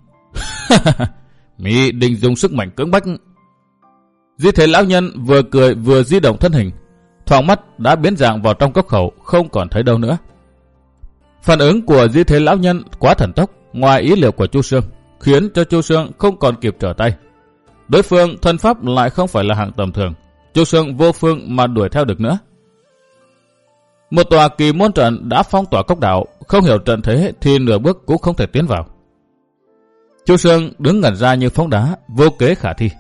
mi định dùng sức mạnh cưỡng bách. Di Thế lão nhân vừa cười vừa di động thân hình, thoáng mắt đã biến dạng vào trong cốc khẩu, không còn thấy đâu nữa. Phản ứng của Di Thế lão nhân quá thần tốc, ngoài ý liệu của Chu Sương, khiến cho Chu Sương không còn kịp trở tay. Đối phương thân pháp lại không phải là hạng tầm thường, Chu Sương vô phương mà đuổi theo được nữa. Một tòa kỳ môn trận đã phong tỏa cốc đảo, không hiểu trận thế thì nửa bước cũng không thể tiến vào. Chu Sương đứng ngẩn ra như phóng đá, vô kế khả thi.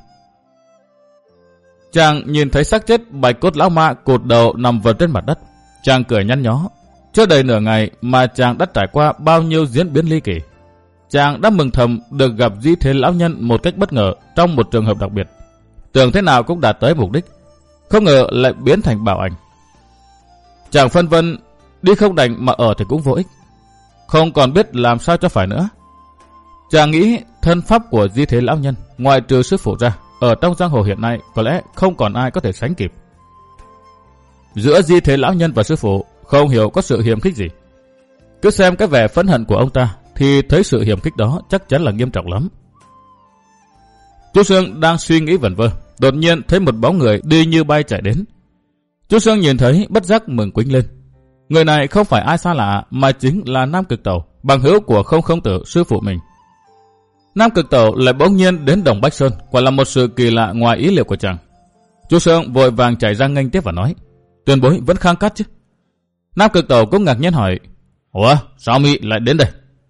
Chàng nhìn thấy xác chết bạch cốt lão ma cột đầu nằm vật trên mặt đất, chàng cười nhăn nhó. Chưa đầy nửa ngày mà chàng đã trải qua bao nhiêu diễn biến ly kỳ. Chàng đã mừng thầm được gặp Di Thế lão nhân một cách bất ngờ trong một trường hợp đặc biệt. Tưởng thế nào cũng đạt tới mục đích, không ngờ lại biến thành bảo ảnh. Chàng phân vân, đi không đành mà ở thì cũng vô ích, không còn biết làm sao cho phải nữa. Chàng nghĩ thân pháp của Di Thế lão nhân, ngoài trừ sư phụ ra, ở trong giang hồ hiện nay có lẽ không còn ai có thể sánh kịp. Giữa Di Thế lão nhân và sư phụ không hiểu có sự hiềm khích gì. Cứ xem cái vẻ phẫn hận của ông ta thì thấy sự hiềm khích đó chắc chắn là nghiêm trọng lắm. Chu Sương đang suy nghĩ vẩn vơ, đột nhiên thấy một bóng người đi như bay chạy đến. Chu Sương nhìn thấy bất giác mừng quýnh lên. Người này không phải ai xa lạ mà chính là Nam Cực Tẩu, bằng hữu của Không Không Tử sư phụ mình. Nam Cực Tẩu lại bỗng nhiên đến Đồng Bách Sơn, quả là một sự kỳ lạ ngoài ý liệu của chàng. Chu Sương vội vàng chạy ra nghênh tiếp và nói, tiền bối vẫn khang cát chứ? Nam Cực Tẩu cũng ngạc nhiên hỏi, Ủa, sao Mỹ lại đến đây?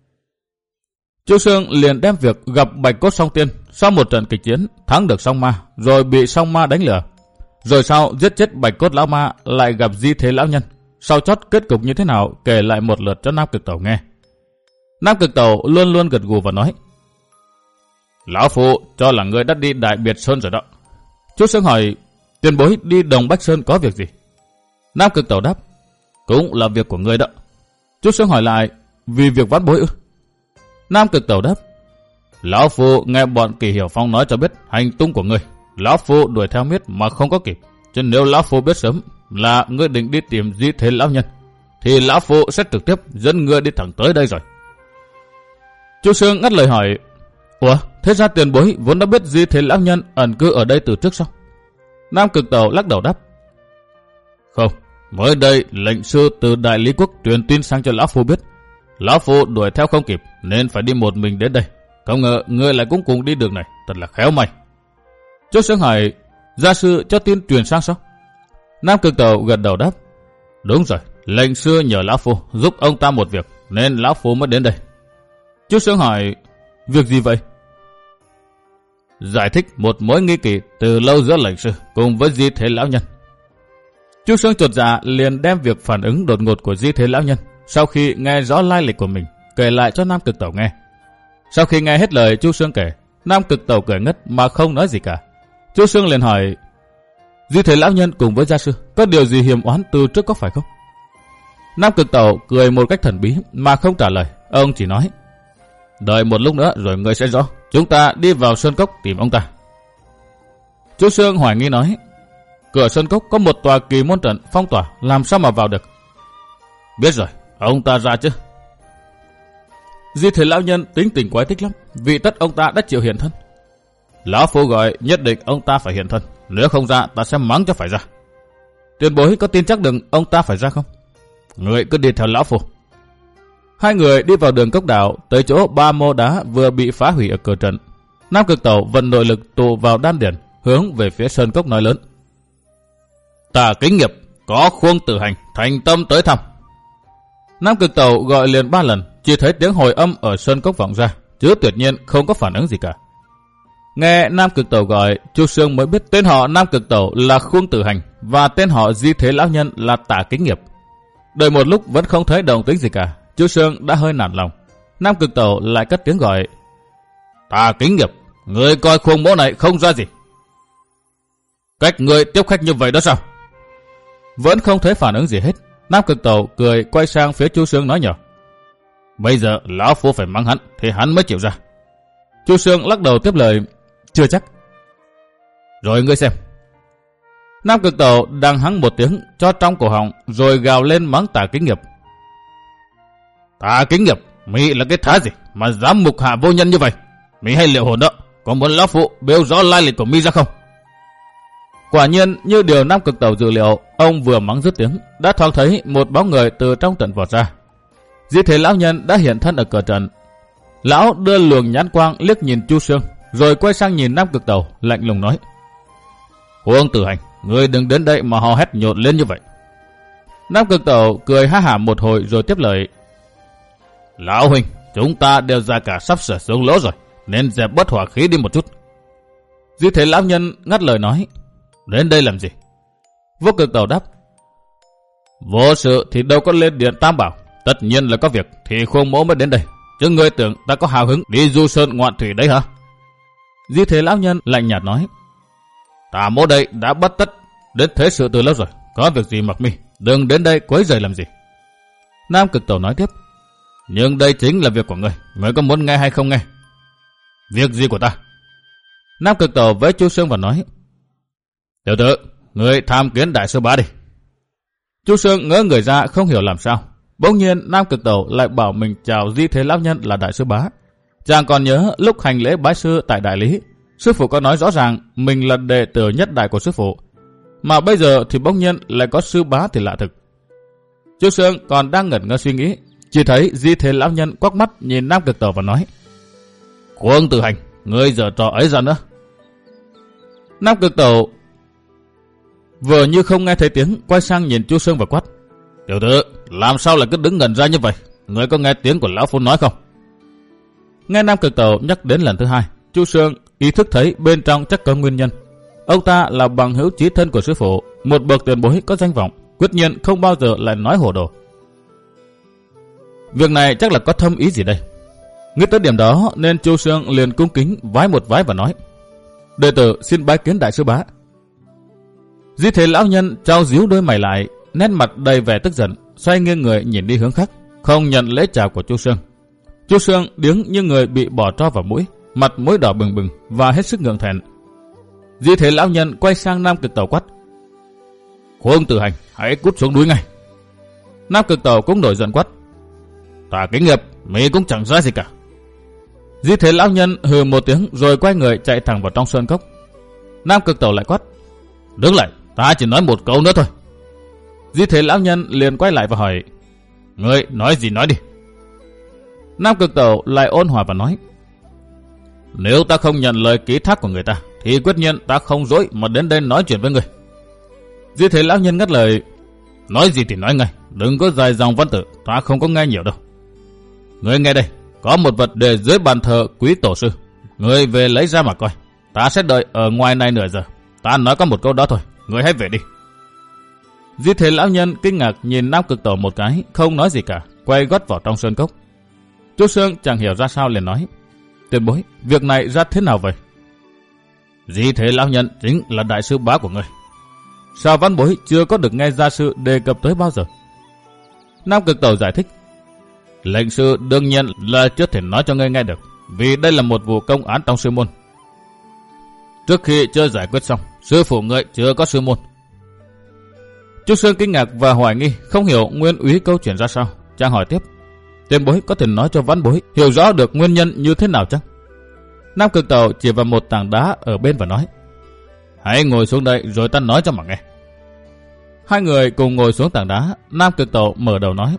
Chu Xương liền đem việc gặp Bạch Cốt Song Tiên sau một trận kịch chiến thắng được Song Ma, rồi bị Song Ma đánh lừa, rồi sau giết chết Bạch Cốt Lão Ma, lại gặp Di Thế Lão Nhân, sau chót kết cục như thế nào kể lại một lượt cho Nam Cực Tẩu nghe. Nam Cực Tẩu luôn luôn gật gù và nói: Lão Phu cho là ngươi đã đi Đại Biệt Sơn rồi đó. Chu Xương hỏi: Tiền bối đi Đồng Bách Sơn có việc gì? Nam Cực Tẩu đáp: Cũng là việc của ngươi đó. Chu Xương hỏi lại: Vì việc vãn bối ư? Nam Cực Tẩu đáp: Lão Phu nghe bọn Kỳ Hiểu Phong nói cho biết hành tung của ngươi. Lão Phu đuổi theo miết mà không có kịp. Chứ nếu Lão Phu biết sớm là ngươi định đi tìm Di Thế Lão Nhân, thì Lão Phu sẽ trực tiếp dẫn ngươi đi thẳng tới đây rồi. Chu Xương ngắt lời hỏi: Ủa, thế ra tiền bối vốn đã biết Di Thế Lão Nhân ẩn cư ở đây từ trước sao? Nam Cực Tẩu lắc đầu đáp: Không, mới đây lệnh sư từ Đại Lý Quốc truyền tin sang cho Lão Phu biết. Lão Phu đuổi theo không kịp nên phải đi một mình đến đây. Không ngờ ngươi lại cũng cùng đi đường này, thật là khéo may. Chu Xương hỏi: Gia sư cho tin truyền sang sao? Nam Cực Tẩu gật đầu đáp: Đúng rồi, lệnh sư nhờ Lão Phu giúp ông ta một việc nên Lão Phu mới đến đây. Chu Xương hỏi: Việc gì vậy? Giải thích một mối nghi kỵ từ lâu giữa lệnh sư cùng với Di Thế Lão Nhân. Chu Xương chột dạ liền đem việc phản ứng đột ngột của Di Thế Lão Nhân sau khi nghe rõ lai lịch của mình kể lại cho Nam Cực Tẩu nghe. Sau khi nghe hết lời Chu Xương kể, Nam Cực Tẩu cười ngất mà không nói gì cả. Chu Xương liền hỏi: Di Thế Lão Nhân cùng với gia sư có điều gì hiềm oán từ trước có phải không? Nam Cực Tẩu cười một cách thần bí mà không trả lời. Ông chỉ nói: Đợi một lúc nữa rồi ngươi sẽ rõ. Chúng ta đi vào sơn cốc tìm ông ta. Chu Xương hoài nghi nói: Cửa sơn cốc có một tòa kỳ môn trận phong tỏa, làm sao mà vào được? Biết rồi, ông ta ra chứ. Di Thế Lão Nhân tính tình quái thích lắm, vì tất ông ta đã chịu hiện thân. Lão Phu gọi nhất định ông ta phải hiện thân, nếu không ra ta sẽ mắng cho phải ra. Tiền bối có tin chắc đừng ông ta phải ra không? Người cứ đi theo Lão Phu. Hai người đi vào đường cốc đảo, tới chỗ ba mô đá vừa bị phá hủy ở cửa trận. Nam Cực Tẩu vận nội lực tụ vào đan điển, hướng về phía sơn cốc nói lớn: Tả Kính Nghiệp có Khuông Tử Hành thành tâm tới thăm. Nam Cực Tẩu gọi liền ba lần, chỉ thấy tiếng hồi âm ở sơn cốc vọng ra, chứ tuyệt nhiên không có phản ứng gì cả. Nghe Nam Cực Tẩu gọi, Chu Xương mới biết tên họ Nam Cực Tẩu là Khuông Tử Hành và tên họ Di Thế Lão Nhân là Tả Kính Nghiệp. Đợi một lúc vẫn không thấy động tĩnh gì cả, Chu Xương đã hơi nản lòng. Nam Cực Tẩu lại cất tiếng gọi: Tả Kính Nghiệp, người coi Khuông mỗ này không ra gì. Cách người tiếp khách như vậy đó sao? Vẫn không thấy phản ứng gì hết. Nam Cực Tẩu cười quay sang phía Chu Xương nói nhỏ: Bây giờ Lão Phu phải mắng hắn thì hắn mới chịu ra. Chu Xương lắc đầu tiếp lời: Chưa chắc. Rồi ngươi xem. Nam Cực Tẩu đang hắng một tiếng cho trong cổ họng, rồi gào lên mắng Tả Kính Nghiệp: Tả Kính Nghiệp, Mỹ là cái thá gì mà dám mục hạ vô nhân như vậy? Mỹ hay liệu hồn đó, có muốn Lão Phu bêu rõ lai lịch của Mỹ ra không? Quả nhiên như điều Nam Cực Tẩu dự liệu, ông vừa mắng dứt tiếng đã thoáng thấy một bóng người từ trong trận vọt ra. Di Thế Lão Nhân đã hiện thân ở cửa trận. Lão đưa luồng nhãn quang liếc nhìn Chu Xương, rồi quay sang nhìn Nam Cực Tẩu lạnh lùng nói: Khuông Tử Hành, ngươi đừng đến đây mà hò hét nhột lên như vậy. Nam Cực Tẩu cười ha hả một hồi rồi tiếp lời: Lão huynh, chúng ta đều già cả sắp sửa xuống lỗ rồi, nên dẹp bớt hỏa khí đi một chút. Di Thế Lão Nhân ngắt lời nói: Đến đây làm gì? Vô Cực Tẩu đáp: Vô sự thì đâu có lên điện Tam Bảo, tất nhiên là có việc thì Khuông mỗ mới đến đây, chứ ngươi tưởng ta có hào hứng đi du sơn ngoạn thủy đấy hả? Di Thế Lão Nhân lạnh nhạt nói: Ta mỗ đây đã bất tất đến thế sự từ lâu rồi, có việc gì mặc mi, đừng đến đây quấy rầy làm gì. Nam Cực Tẩu nói tiếp: Nhưng đây chính là việc của ngươi, ngươi có muốn nghe hay không nghe? Việc gì của ta? Nam Cực Tẩu với Chu Xương và nói: Tiểu tử, ngươi tham kiến đại sư bá đi. Chu Xương ngỡ người ra không hiểu làm sao. Bỗng nhiên Nam Cực Tẩu lại bảo mình chào Di Thế Lão Nhân là đại sư bá. Chàng còn nhớ lúc hành lễ bái sư tại Đại Lý, sư phụ có nói rõ ràng mình là đệ tử nhất đại của sư phụ, mà bây giờ thì bỗng nhiên lại có sư bá thì lạ thực. Chu Xương còn đang ngẩn ngơ suy nghĩ, chỉ thấy Di Thế Lão Nhân quắc mắt nhìn Nam Cực Tẩu và nói: Khuông Tử Hành, ngươi giờ trò ấy ra nữa. Nam Cực Tẩu vừa như không nghe thấy tiếng, quay sang nhìn Chu Xương và quát: Tiểu tử, làm sao lại cứ đứng ngẩn ra như vậy? người có nghe tiếng của lão phu nói không? Nghe Nam Cực Tẩu nhắc đến lần thứ hai, Chu Sương ý thức thấy bên trong chắc có nguyên nhân. Ông ta là bằng hữu chí thân của sư phụ, một bậc tiền bối có danh vọng, quyết nhiên không bao giờ lại nói hồ đồ. Việc này chắc là có thâm ý gì đây? Nghĩ tới điểm đó nên Chu Sương liền cung kính vái một vái và nói: đệ tử xin bái kiến đại sư bá. Di Thế lão nhân trao díu đôi mày lại, nét mặt đầy vẻ tức giận, xoay nghiêng người nhìn đi hướng khác, không nhận lễ chào của Chu Sương. Chu Sương điếng như người bị bỏ tro vào mũi, mặt mũi đỏ bừng bừng và hết sức ngượng thẹn. Di Thế lão nhân quay sang Nam Cực Tẩu quát: Khuông Tử Hành, hãy cút xuống núi ngay. Nam Cực Tẩu cũng nổi giận quát: Tả Kính Nghiệp, mày cũng chẳng ra gì cả. Di Thế lão nhân hừ một tiếng rồi quay người chạy thẳng vào trong sơn cốc. Nam Cực Tẩu lại quát: Đứng lại, ta chỉ nói một câu nữa thôi. Di Thế lão nhân liền quay lại và hỏi: Ngươi nói gì nói đi. Nam Cực Tẩu lại ôn hòa và nói: Nếu ta không nhận lời ký thác của người ta, thì quyết nhiên ta không dối mà đến đây nói chuyện với người. Di Thế lão nhân ngắt lời: Nói gì thì nói ngay, đừng có dài dòng văn tự, ta không có nghe nhiều đâu. Ngươi nghe đây, có một vật để dưới bàn thờ quý tổ sư, ngươi về lấy ra mà coi. Ta sẽ đợi ở ngoài này nửa giờ. Ta nói có một câu đó thôi, ngươi hãy về đi. Di Thế lão nhân kinh ngạc nhìn Nam Cực Tẩu một cái, không nói gì cả, quay gót vào trong sơn cốc. Chu Sương chẳng hiểu ra sao liền nói: Tiền bối, việc này ra thế nào vậy? Di Thế lão nhân chính là đại sư bá của ngươi. Sao văn bối chưa có được nghe gia sư đề cập tới bao giờ? Nam Cực Tẩu giải thích: Lệnh sư đương nhiên là chưa thể nói cho ngươi nghe được, vì đây là một vụ công án trong sư môn. Trước khi chưa giải quyết xong, sư phụ ngươi chưa có sư môn. Chu Sương kinh ngạc và hoài nghi, không hiểu nguyên úy câu chuyện ra sao, chàng hỏi tiếp: Tiền bối có thể nói cho văn bối hiểu rõ được nguyên nhân như thế nào chăng? Nam Cực Tẩu chỉ vào một tảng đá ở bên và nói: Hãy ngồi xuống đây rồi ta nói cho mà nghe. Hai người cùng ngồi xuống tảng đá. Nam Cực Tẩu mở đầu nói: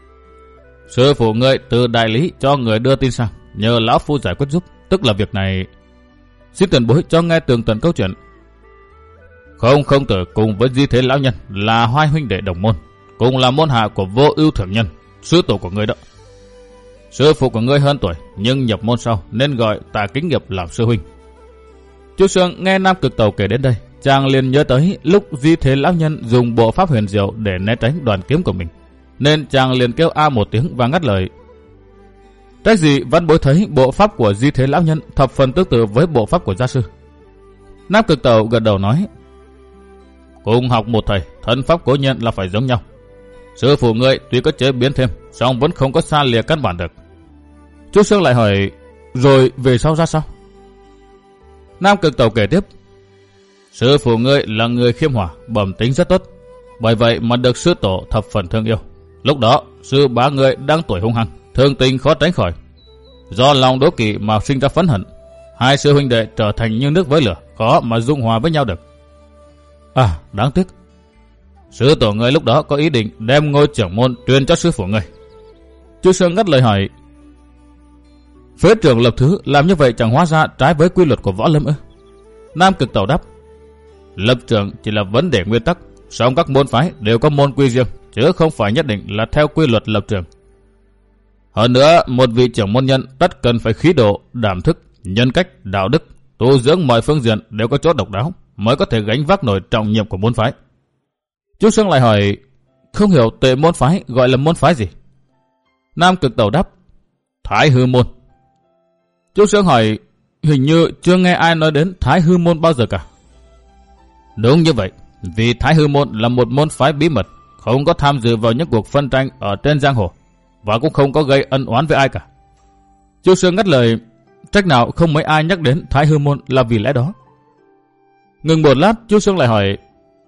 Sư phụ ngươi từ đại lý cho người đưa tin sang, nhờ lão phu giải quyết giúp, tức là việc này. Xin tiền bối cho nghe tường tận câu chuyện. Không không tử cùng với Di Thế lão nhân là hai huynh đệ đồng môn, cùng là môn hạ của Vô Ưu thượng nhân, sư tổ của ngươi đó. Sư phụ của ngươi hơn tuổi nhưng nhập môn sau nên gọi Tả Kính Nghiệp làm sư huynh. Chu Sương nghe Nam Cực Tẩu kể đến đây, chàng liền nhớ tới lúc Di Thế lão nhân dùng bộ pháp huyền diệu để né tránh đoàn kiếm của mình, nên chàng liền kêu a một tiếng và ngắt lời: Trách gì văn bối thấy bộ pháp của Di Thế lão nhân thập phần tương tự với bộ pháp của gia sư. Nam Cực Tẩu gật đầu nói: Cùng học một thầy, thân pháp cố nhiên là phải giống nhau. Sư phụ ngươi tuy có chế biến thêm, song vẫn không có xa lìa căn bản được. Chu Sương lại hỏi: Rồi về sau ra sao? Nam Cực Tẩu kể tiếp: Sư phụ ngươi là người khiêm hòa, bẩm tính rất tốt, bởi vậy mà được sư tổ thập phần thương yêu. Lúc đó sư bá ngươi đang tuổi hung hăng, thương tình khó tránh khỏi. Do lòng đố kỵ mà sinh ra phẫn hận, hai sư huynh đệ trở thành như nước với lửa, khó mà dung hòa với nhau được. À, đáng tiếc. Sư tổ ngươi lúc đó có ý định đem ngôi trưởng môn truyền cho sư phụ ngươi. Chu Sương ngắt lời hỏi: Phế trưởng lập thứ làm như vậy chẳng hóa ra trái với quy luật của võ lâm ư? Nam Cực Tẩu đáp: Lập trưởng chỉ là vấn đề nguyên tắc, song các môn phái đều có môn quy riêng, chứ không phải nhất định là theo quy luật lập trường. Hơn nữa, một vị trưởng môn nhân tất cần phải khí độ, đảm thức, nhân cách, đạo đức, tu dưỡng mọi phương diện đều có chỗ độc đáo, mới có thể gánh vác nổi trọng nhiệm của môn phái. Chu Sương lại hỏi: Không hiểu tệ môn phái gọi là môn phái gì? Nam Cực Tẩu đáp: Thái Hư môn. Chu Sương hỏi: Hình như chưa nghe ai nói đến Thái Hư môn bao giờ cả. Đúng như vậy, vì Thái Hư môn là một môn phái bí mật, không có tham dự vào những cuộc phân tranh ở trên giang hồ, và cũng không có gây ân oán với ai cả. Chu Sương ngắt lời: Trách nào không mấy ai nhắc đến Thái Hư môn là vì lẽ đó. Ngừng một lát, Chu Sương lại hỏi: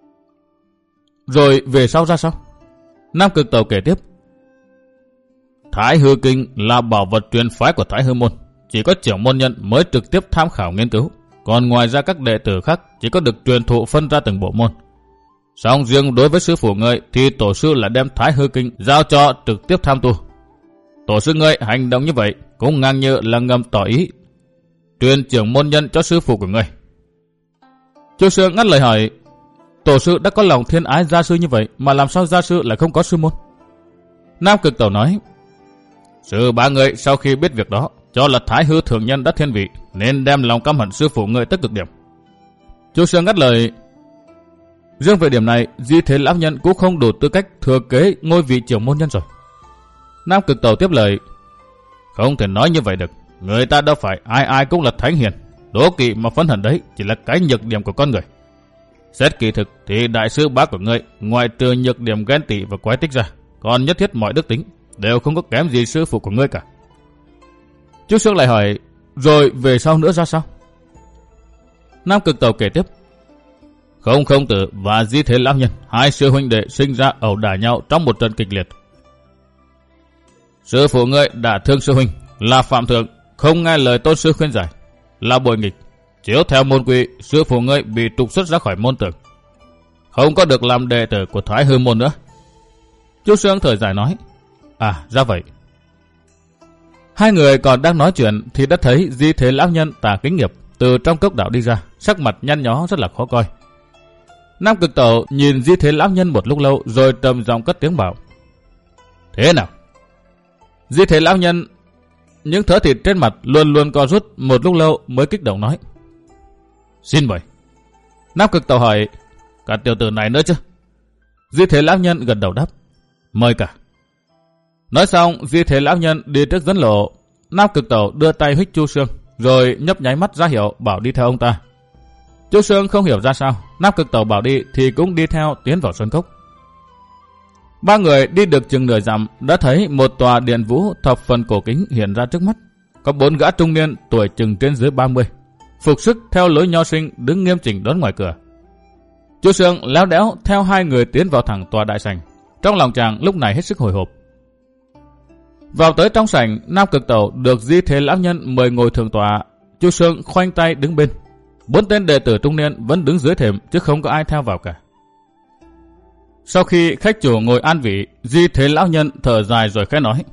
Rồi về sau ra sao? Nam Cực Tẩu kể tiếp: Thái Hư kinh là bảo vật truyền phái của Thái Hư môn, chỉ có trưởng môn nhân mới trực tiếp tham khảo nghiên cứu, còn ngoài ra các đệ tử khác chỉ có được truyền thụ phân ra từng bộ môn. Song riêng đối với sư phụ ngươi thì tổ sư là đem Thái Hư kinh giao cho trực tiếp tham tu. Tổ sư ngươi hành động như vậy cũng ngang như là ngầm tỏ ý truyền trưởng môn nhân cho sư phụ của ngươi. Chu Sương ngắt lời hỏi: Tổ sư đã có lòng thiên ái gia sư như vậy, mà làm sao gia sư lại không có sư môn? Nam Cực Tẩu nói: Sư bá ngươi sau khi biết việc đó, cho là Thái Hư thường nhân đã thiên vị, nên đem lòng căm hận sư phụ ngươi tới cực điểm. Chu Sương ngắt lời. Riêng về điểm này, Di Thế lão nhân cũng không đủ tư cách thừa kế ngôi vị trưởng môn nhân rồi. Nam Cực Tẩu tiếp lời. Không thể nói như vậy được. Người ta đâu phải ai ai cũng là thánh hiền. Đố kỵ mà phẫn hận đấy chỉ là cái nhược điểm của con người. Xét kỳ thực thì đại sư bá của ngươi, ngoại trừ nhược điểm ghen tị và quái tích ra, còn nhất thiết mọi đức tính đều không có kém gì sư phụ của ngươi cả. Chu Sương lại hỏi. Rồi về sau nữa ra sao? Nam Cực Tẩu kể tiếp. Không Không Tử và Di Thế lão nhân, hai sư huynh đệ sinh ra ẩu đả nhau trong một trận kịch liệt. Sư phụ ngươi đã thương sư huynh là phạm thượng, không nghe lời tôn sư khuyên giải, là bội nghịch. Chiếu theo môn quy, sư phụ ngươi bị trục xuất ra khỏi môn tưởng, không có được làm đệ tử của Thái Hư môn nữa. Chu Sương thở dài nói. À ra vậy. Hai người còn đang nói chuyện thì đã thấy Di Thế lão nhân Tả Kính Nghiệp từ trong cốc đạo đi ra, sắc mặt nhăn nhó rất là khó coi. Nam Cực Tẩu nhìn Di Thế lão nhân một lúc lâu rồi trầm giọng cất tiếng bảo. Thế nào? Di Thế lão nhân những thớ thịt trên mặt luôn luôn co rút một lúc lâu mới kích động nói. Xin mời. Nam Cực Tẩu hỏi. Cả tiểu tử này nữa chứ? Di Thế lão nhân gật đầu đáp. Mời cả. Nói xong, Di Thế lão nhân đi trước dẫn lộ. Nam Cực Tẩu đưa tay huých Chu Sương, rồi nhấp nháy mắt ra hiệu bảo đi theo ông ta. Chu Sương không hiểu ra sao, Nam Cực Tẩu bảo đi thì cũng đi theo tiến vào sơn cốc. Ba người đi được chừng nửa dặm đã thấy một tòa điện vũ thập phần cổ kính hiện ra trước mắt. Có bốn gã trung niên tuổi chừng trên dưới ba mươi, phục sức theo lối nho sinh đứng nghiêm chỉnh đón ngoài cửa. Chu Sương léo đéo theo hai người tiến vào thẳng tòa đại sảnh. Trong lòng chàng lúc này hết sức hồi hộp. Vào tới trong sảnh, Nam Cực Tẩu được Di Thế lão nhân mời ngồi thượng tọa. Chu Sương khoanh tay đứng bên. Bốn tên đệ tử trung niên vẫn đứng dưới thềm chứ không có ai theo vào cả. Sau khi khách chủ ngồi an vị, Di Thế lão nhân thở dài rồi khẽ nói.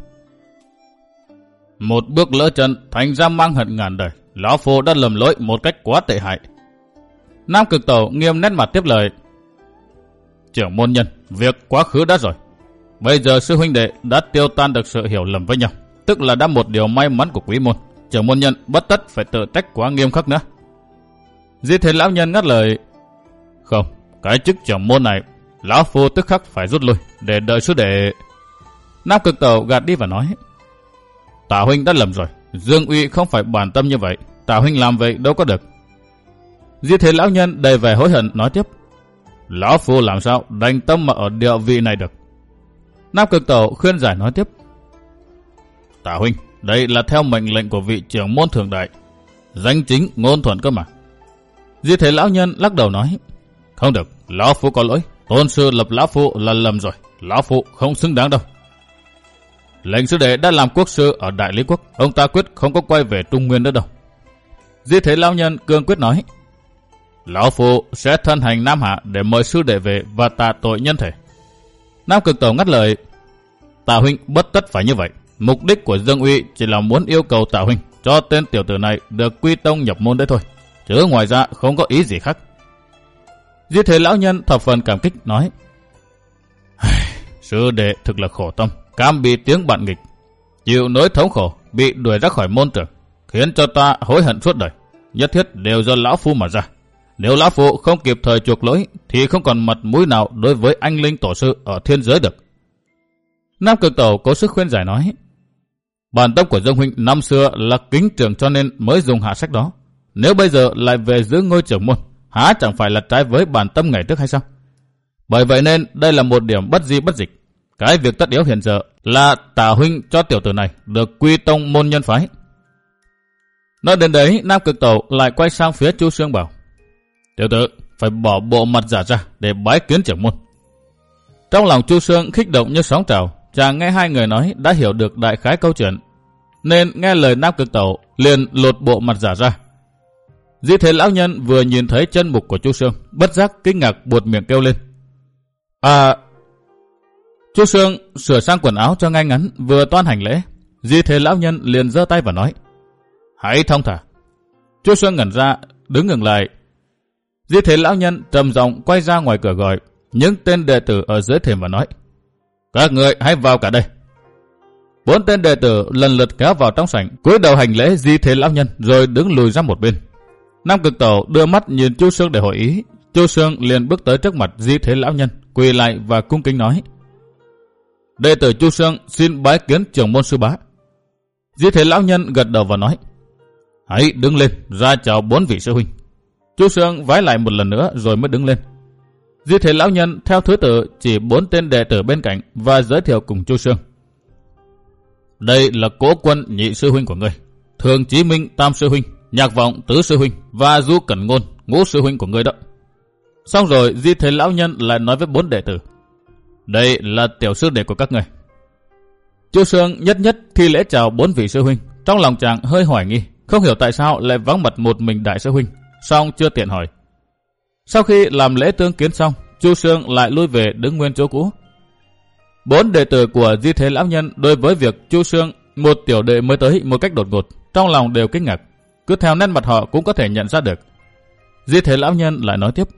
Một bước lỡ chân thành ra mang hận ngàn đời. Lão phu đã lầm lỗi một cách quá tệ hại. Nam Cực Tẩu nghiêm nét mặt tiếp lời. Trưởng môn nhân, việc quá khứ đã rồi. Bây giờ sư huynh đệ đã tiêu tan được sự hiểu lầm với nhau, tức là đã một điều may mắn của quý môn. Trưởng môn nhân bất tất phải tự trách quá nghiêm khắc nữa. Di Thế lão nhân ngắt lời. Không, cái chức trưởng môn này lão phu tức khắc phải rút lui để đợi sư đệ. Nam Cực Tẩu gạt đi và nói. Tả huynh đã lầm rồi, Dương Uy không phải bản tâm như vậy, Tả huynh làm vậy đâu có được. Di Thế lão nhân đầy vẻ hối hận nói tiếp. Lão phu làm sao đành tâm mà ở địa vị này được. Nam Cực Tẩu khuyên giải nói tiếp. Tả huynh, đây là theo mệnh lệnh của vị trưởng môn thường đại, danh chính ngôn thuận cơ mà. Di Thế lão nhân lắc đầu nói. Không được, lão phu có lỗi, tôn sư lập lão phu là lầm rồi, lão phu không xứng đáng đâu. Lệnh sư đệ đã làm quốc sư ở Đại Lý Quốc, ông ta quyết không có quay về Trung Nguyên nữa đâu. Di Thế lão nhân cương quyết nói. Lão phu sẽ thân hành Nam Hạ để mời sư đệ về và tạ tội nhân thể. Nam Cực Tẩu ngắt lời. Tả huynh bất tất phải như vậy. Mục đích của Dương Uy chỉ là muốn yêu cầu Tả huynh cho tên tiểu tử này được quy tông nhập môn đấy thôi, chứ ngoài ra không có ý gì khác. Di Thế lão nhân thập phần cảm kích nói. Sư đệ thực là khổ tâm, cam bị tiếng bạn nghịch, chịu nỗi thống khổ, bị đuổi ra khỏi môn trưởng, khiến cho ta hối hận suốt đời. Nhất thiết đều do lão phu mà ra. Nếu lão phu không kịp thời chuộc lỗi thì không còn mặt mũi nào đối với anh linh tổ sư ở thiên giới được. Nam Cực Tẩu cố sức khuyên giải nói. Bản tâm của Dương huynh năm xưa là kính trưởng cho nên mới dùng hạ sách đó. Nếu bây giờ lại về giữ ngôi trưởng môn, há chẳng phải là trái với bản tâm ngày trước hay sao? Bởi vậy nên đây là một điểm bất di bất dịch. Cái việc tất yếu hiện giờ là Tả huynh cho tiểu tử này được quy tông môn nhân phái. Nói đến đấy, Nam Cực Tẩu lại quay sang phía Chu Sương bảo. Tiểu tử phải bỏ bộ mặt giả ra để bái kiến trưởng môn. Trong lòng Chu Sương kích động như sóng trào, chàng nghe hai người nói đã hiểu được đại khái câu chuyện, nên nghe lời Nam Cực Tẩu liền lột bộ mặt giả ra. Di Thế lão nhân vừa nhìn thấy chân mục của Chu Sương, bất giác kinh ngạc buột miệng kêu lên. À... Chu Sương sửa sang quần áo cho ngay ngắn, vừa toan hành lễ, Di Thế lão nhân liền giơ tay và nói. Hãy thong thả. Chu Sương ngẩn ra, đứng ngừng lại. Di Thế lão nhân trầm giọng quay ra ngoài cửa gọi những tên đệ tử ở dưới thềm và nói. Các người hãy vào cả đây. Bốn tên đệ tử lần lượt kéo vào trong sảnh, cúi đầu hành lễ Di Thế lão nhân rồi đứng lùi ra một bên. Nam Cực Tẩu đưa mắt nhìn Chu Xương để hỏi ý. Chu Xương liền bước tới trước mặt Di Thế lão nhân, quỳ lại và cung kính nói: đệ tử Chu Xương xin bái kiến trưởng môn sư bá. Di Thế lão nhân gật đầu và nói: hãy đứng lên ra chào bốn vị sư huynh. Chu Xương vái lại một lần nữa rồi mới đứng lên. Di Thế lão nhân theo thứ tự chỉ bốn tên đệ tử bên cạnh và giới thiệu cùng Chu Xương: đây là Cố Quân nhị sư huynh của ngươi, Thường Chí Minh tam sư huynh, Nhạc Vọng tứ sư huynh và Du Cẩn Ngôn ngũ sư huynh của ngươi đó. Xong rồi Di Thế lão nhân lại nói với bốn đệ tử: đây là tiểu sư đệ của các ngươi. Chu Xương nhất nhất thi lễ chào bốn vị sư huynh, trong lòng chàng hơi hoài nghi, không hiểu tại sao lại vắng mặt một mình đại sư huynh, song chưa tiện hỏi. Sau khi làm lễ tương kiến xong, Chu Xương lại lui về đứng nguyên chỗ cũ. Bốn đệ tử của Di Thế lão nhân đối với việc Chu Xương, một tiểu đệ mới tới một cách đột ngột, trong lòng đều kinh ngạc, cứ theo nét mặt họ cũng có thể nhận ra được. Di Thế lão nhân lại nói tiếp: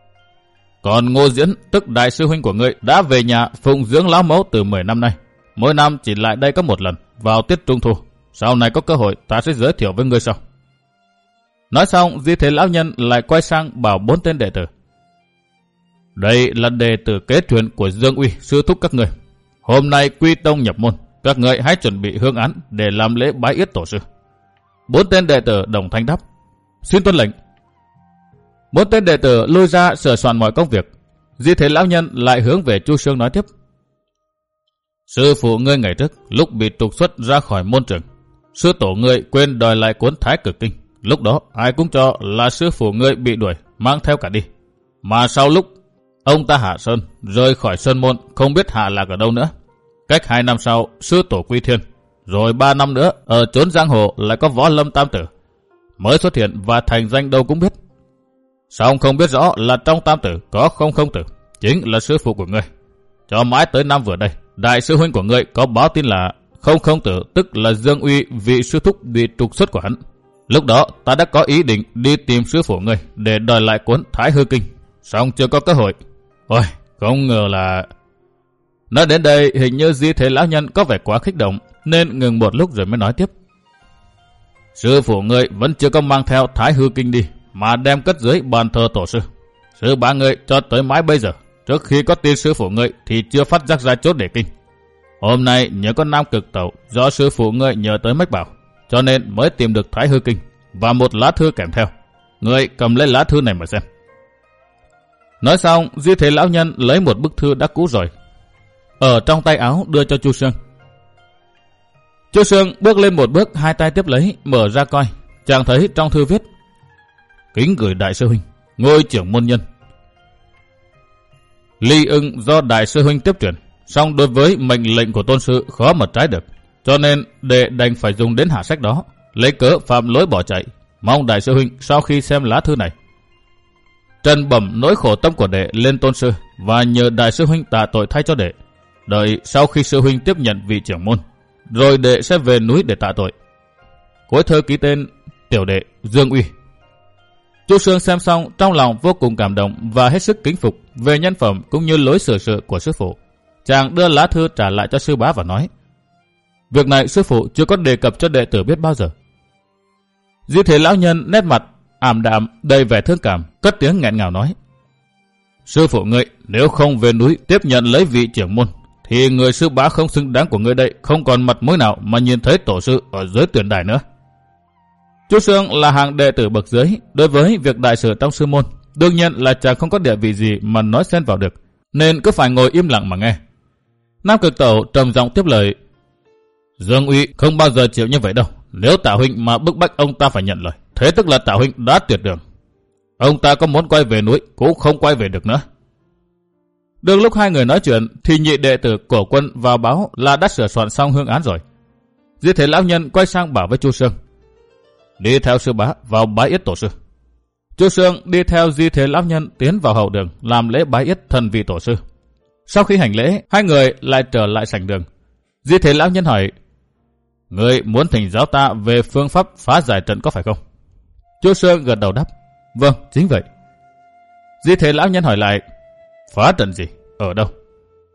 còn Ngô Diễn, tức đại sư huynh của ngươi, đã về nhà phụng dưỡng lão mẫu từ mười năm nay, mỗi năm chỉ lại đây có một lần, vào tiết trung thu. Sau này có cơ hội ta sẽ giới thiệu với ngươi sau. Nói xong, Di Thế lão nhân lại quay sang bảo bốn tên đệ tử: đây là đệ tử kế truyền của Dương Uy sư thúc các ngươi. Hôm nay quy tông nhập môn, các ngươi hãy chuẩn bị hương án để làm lễ bái yết tổ sư. Bốn tên đệ tử đồng thanh đáp: xin tuân lệnh. Bốn tên đệ tử lui ra sửa soạn mọi công việc. Di Thế lão nhân lại hướng về Chu Xương nói tiếp: sư phụ ngươi ngày trước lúc bị trục xuất ra khỏi môn trường, sư tổ ngươi quên đòi lại cuốn Thái Cực Kinh. Lúc đó ai cũng cho là sư phụ ngươi bị đuổi mang theo cả đi. Mà sau lúc ông ta hạ sơn, rời khỏi sơn môn, không biết hạ lạc ở đâu nữa. Cách hai năm sau, sư tổ quy thiên. Rồi ba năm nữa, ở chốn giang hồ lại có Võ Lâm Tam Tử mới xuất hiện và thành danh đâu cũng biết. Song không biết rõ là trong Tam Tử có Không Không Tử, chính là sư phụ của ngươi. Cho mãi tới năm vừa đây, đại sư huynh của ngươi có báo tin là Không Không Tử, tức là Dương Uy, vị sư thúc bị trục xuất của hắn. Lúc đó ta đã có ý định đi tìm sư phụ ngươi để đòi lại cuốn Thái Hư Kinh, song chưa có cơ hội. Ôi, không ngờ là... Nói đến đây hình như Di Thế lão nhân có vẻ quá kích động, nên ngừng một lúc rồi mới nói tiếp: sư phụ ngươi vẫn chưa có mang theo Thái Hư Kinh đi, mà đem cất dưới bàn thờ tổ sư. Sư bá ngươi cho tới mãi bây giờ, trước khi có tin sư phụ ngươi thì chưa phát giác ra chốt để kinh. Hôm nay nhớ có Nam Cực Tẩu do sư phụ ngươi nhờ tới mách bảo, cho nên mới tìm được Thái Hư Kinh và một lá thư kèm theo. Ngươi cầm lấy lá thư này mà xem. Nói xong, Di Thế lão nhân lấy một bức thư đã cũ rồi, ở trong tay áo đưa cho Chu Xương. Chu Xương bước lên một bước, hai tay tiếp lấy, mở ra coi. Chàng thấy trong thư viết: kính gửi đại sư huynh, ngôi trưởng môn nhân. Ly ưng do đại sư huynh tiếp truyền, song đối với mệnh lệnh của tôn sư khó mà trái được, cho nên đệ đành phải dùng đến hạ sách đó, lấy cớ phạm lỗi bỏ chạy. Mong đại sư huynh sau khi xem lá thư này, trần bẩm nỗi khổ tâm của đệ lên tôn sư và nhờ đại sư huynh tạ tội thay cho đệ. Đợi sau khi sư huynh tiếp nhận vị trưởng môn, rồi đệ sẽ về núi để tạ tội. Cuối thơ ký tên tiểu đệ Dương Uy. Chu Xương xem xong trong lòng vô cùng cảm động và hết sức kính phục về nhân phẩm cũng như lối xử sự của sư phụ. Chàng đưa lá thư trả lại cho sư bá và nói: việc này sư phụ chưa có đề cập cho đệ tử biết bao giờ. Di Thế lão nhân nét mặt ảm đạm đầy vẻ thương cảm, cất tiếng nghẹn ngào nói: sư phụ ngươi nếu không về núi tiếp nhận lấy vị trưởng môn, thì người sư bá không xứng đáng của ngươi đây không còn mặt mũi nào mà nhìn thấy tổ sư ở dưới tuyển đài nữa. Chu Xương là hàng đệ tử bậc dưới, đối với việc đại sự trong sư môn, đương nhiên là chàng không có địa vị gì mà nói xen vào được, nên cứ phải ngồi im lặng mà nghe. Nam Cực Tẩu trầm giọng tiếp lời: Dương Uy không bao giờ chịu như vậy đâu. Nếu Tạ huynh mà bức bách ông ta phải nhận lời, thế tức là Tạ huynh đã tuyệt đường. Ông ta có muốn quay về núi cũng không quay về được nữa. Đương lúc hai người nói chuyện thì nhị đệ tử Cổ Quân vào báo là đã sửa soạn xong hương án rồi. Di Thế lão nhân quay sang bảo với Chu Xương: đi theo sư bá vào bái yết tổ sư. Chu Xương đi theo Di Thế lão nhân tiến vào hậu đường làm lễ bái yết thần vị tổ sư. Sau khi hành lễ, hai người lại trở lại sảnh đường. Di Thế lão nhân hỏi: ngươi muốn thỉnh giáo ta về phương pháp phá giải trận có phải không? Chu Xương gật đầu đáp: vâng, chính vậy. Di Thế lão nhân hỏi lại: phá trận gì? Ở đâu?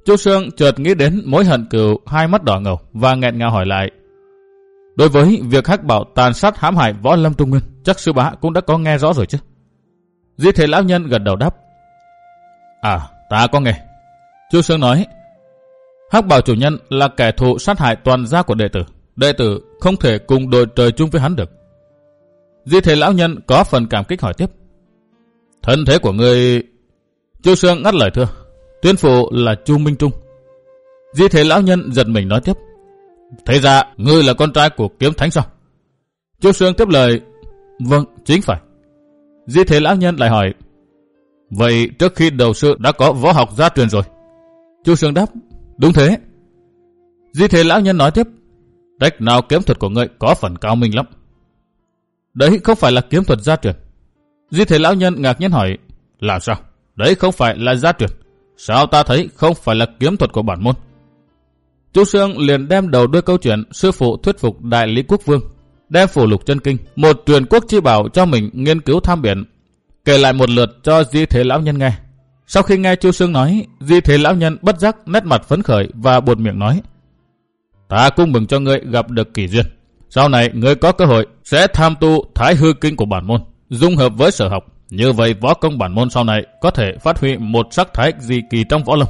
Chu Sương chợt nghĩ đến mối hận cừu, hai mắt đỏ ngầu và nghẹn ngào hỏi lại. Đối với việc Hắc Bảo tàn sát hãm hại Võ Lâm Trung Nguyên, chắc sư bá cũng đã có nghe rõ rồi chứ? Di Thể lão nhân gật đầu đáp. À, ta có nghe. Chu Sương nói. Hắc Bảo chủ nhân là kẻ thù sát hại toàn gia của đệ tử. Đệ tử không thể cùng đội trời chung với hắn được. Di Thể lão nhân có phần cảm kích hỏi tiếp. Thân thế của người... Chu Sương ngắt lời thưa. Tuyên phụ là Chu Minh Trung. Di Thể lão nhân giật mình nói tiếp. Thế ra ngươi là con trai của Kiếm Thánh sao? Chu Sương tiếp lời. Vâng, chính phải. Di Thể lão nhân lại hỏi. Vậy trước khi đầu sư đã có võ học gia truyền rồi? Chu Sương đáp. Đúng thế. Di Thể lão nhân nói tiếp. Cách nào kiếm thuật của ngươi có phần cao minh lắm. Đấy không phải là kiếm thuật gia truyền. Di Thể lão nhân ngạc nhiên hỏi. Làm sao? Đấy không phải là gia truyền. Sao ta thấy không phải là kiếm thuật của bản môn? Chu Sương liền đem đầu đuôi câu chuyện sư phụ thuyết phục Đại Lý Quốc Vương, đem Phù Lục Chân Kinh, một truyền quốc chi bảo cho mình nghiên cứu tham biện, kể lại một lượt cho Di Thể lão nhân nghe. Sau khi nghe Chu Sương nói, Di Thể lão nhân bất giác nét mặt phấn khởi và buột miệng nói. Ta cũng mừng cho ngươi gặp được kỳ duyên. Sau này ngươi có cơ hội sẽ tham tu Thái Hư Kinh của bản môn, dung hợp với sở học. Như vậy võ công bản môn sau này có thể phát huy một sắc thái dị kỳ trong võ lâm.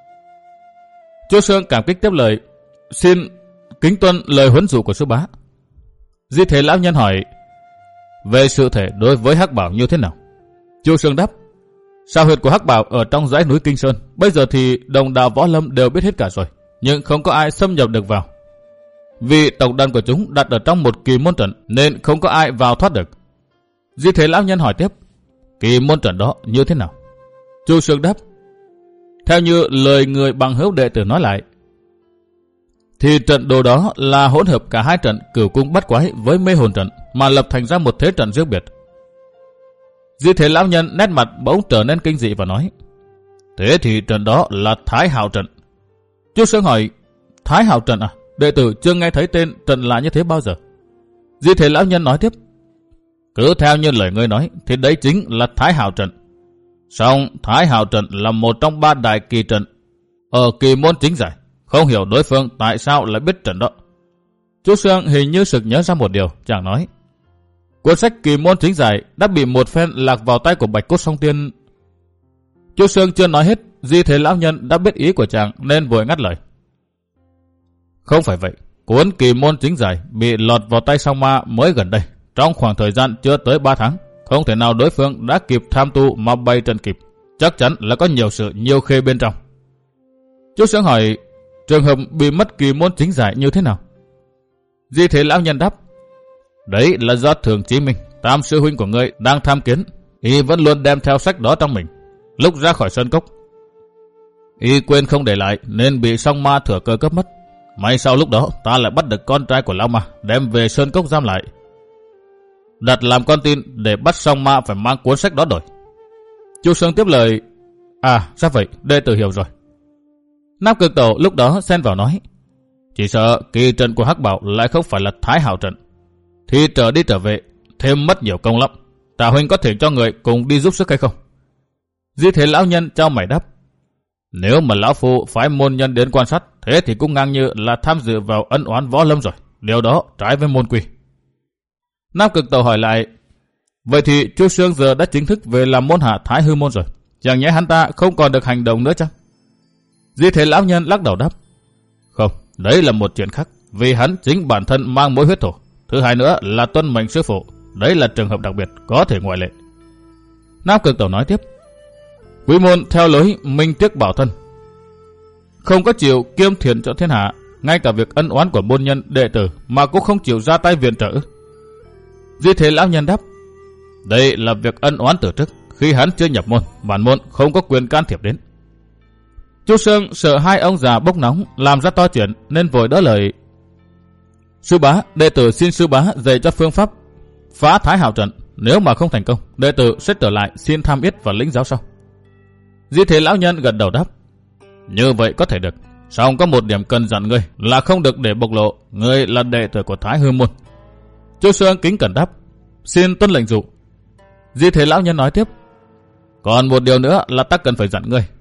Chu Sương cảm kích tiếp lời. Xin kính tuân lời huấn dụ của sư bá. Di Thể lão nhân hỏi. Về sự thể đối với Hắc Bảo như thế nào? Chu Sương đáp. Sao huyệt của Hắc Bảo ở trong dãy núi Kinh Sơn. Bây giờ thì đồng đạo võ lâm đều biết hết cả rồi, nhưng không có ai xâm nhập được vào. Vì tổng đàn của chúng đặt ở trong một kỳ môn trận nên không có ai vào thoát được. Di Thể lão nhân hỏi tiếp. Kỳ môn trận đó như thế nào? Chu Sương đáp. Theo như lời người bằng hữu đệ tử nói lại, thì trận đồ đó là hỗn hợp cả hai trận Cửu Cung Bắt Quái với Mê Hồn trận mà lập thành ra một thế trận riêng biệt. Di Thể lão nhân nét mặt bỗng trở nên kinh dị và nói. Thế thì trận đó là Thái Hạo trận. Chu Sương hỏi. Thái Hạo trận à? Đệ tử chưa nghe thấy tên trận là như thế bao giờ. Di Thể lão nhân nói tiếp. Cứ theo như lời ngươi nói thì đấy chính là Thái Hạo trận. Song Thái Hạo trận là một trong ba đại kỳ trận ở kỳ môn chính giải. Không hiểu đối phương tại sao lại biết trận đó. Chu Sương hình như sực nhớ ra một điều, chàng nói. Cuốn sách kỳ môn chính giải đã bị một phen lạc vào tay của Bạch Cốt Song Tiên. Chu Sương chưa nói hết, Di Thể lão nhân đã biết ý của chàng nên vội ngắt lời. Không phải vậy, cuốn kỳ môn chính giải bị lọt vào tay Song Ma mới gần đây, trong khoảng thời gian chưa tới ba tháng. Không thể nào đối phương đã kịp tham tu mà bày trận kịp. Chắc chắn là có nhiều sự nhiều khê bên trong. Chu Sương hỏi. Trường hợp bị mất kỳ môn chính giải như thế nào? Di Thể lão nhân đáp. Đấy là do Thường Chí Minh, tam sư huynh của ngươi đang tham kiến. Y vẫn luôn đem theo sách đó trong mình. Lúc ra khỏi sơn cốc, Y quên không để lại nên bị Song Ma thừa cơ cướp mất. May sau lúc đó ta lại bắt được con trai của Lão Ma, đem về sơn cốc giam lại, đặt làm con tin để bắt Song Ma phải mang cuốn sách đó đổi. Chu Sương tiếp lời. À, ra vậy, đệ tử hiểu rồi. Nam Cực Tổ lúc đó xen vào nói. Chỉ sợ kỳ trận của Hắc Bảo lại không phải là Thái Hạo trận, thì trở đi trở về thêm mất nhiều công lắm. Tả huynh có thể cho người cùng đi giúp sức hay không? Di Thể lão nhân trao mày đáp. Nếu mà lão phu phái môn nhân đến quan sát, thế thì cũng ngang như là tham dự vào ân oán võ lâm rồi. Điều đó trái với môn quy. Nam Cực Tổ hỏi lại. Vậy thì Chu Sương giờ đã chính thức về làm môn hạ Thái Hư môn rồi, chẳng nhẽ hắn ta không còn được hành động nữa chăng? Di Thể lão nhân lắc đầu đáp. Không, đấy là một chuyện khác. Vì hắn chính bản thân mang mối huyết thổ. Thứ hai nữa là tuân mệnh sư phụ. Đấy là trường hợp đặc biệt, có thể ngoại lệ. Nam Cực Tổ nói tiếp. Quý môn theo lối minh tiếc bảo thân, không có chịu kiêm thiền cho thiên hạ. Ngay cả việc ân oán của môn nhân đệ tử mà cũng không chịu ra tay viện trợ. Di Thể lão nhân đáp. Đây là việc ân oán từ trước. Khi hắn chưa nhập môn, bản môn không có quyền can thiệp đến. Chu Sương sợ hai ông già bốc nóng làm ra to chuyện nên vội đỡ lời. Sư bá, đệ tử xin sư bá dạy cho phương pháp phá Thái Hạo trận. Nếu mà không thành công, đệ tử sẽ trở lại xin tham yết và lĩnh giáo sau. Di Thể lão nhân gật đầu đáp. Như vậy có thể được. Song có một điểm cần dặn ngươi là không được để bộc lộ ngươi là đệ tử của Thái Hư môn. Chu Sương kính cẩn đáp. Xin tuân lệnh dụ. Di Thể lão nhân nói tiếp. Còn một điều nữa là ta cần phải dặn ngươi.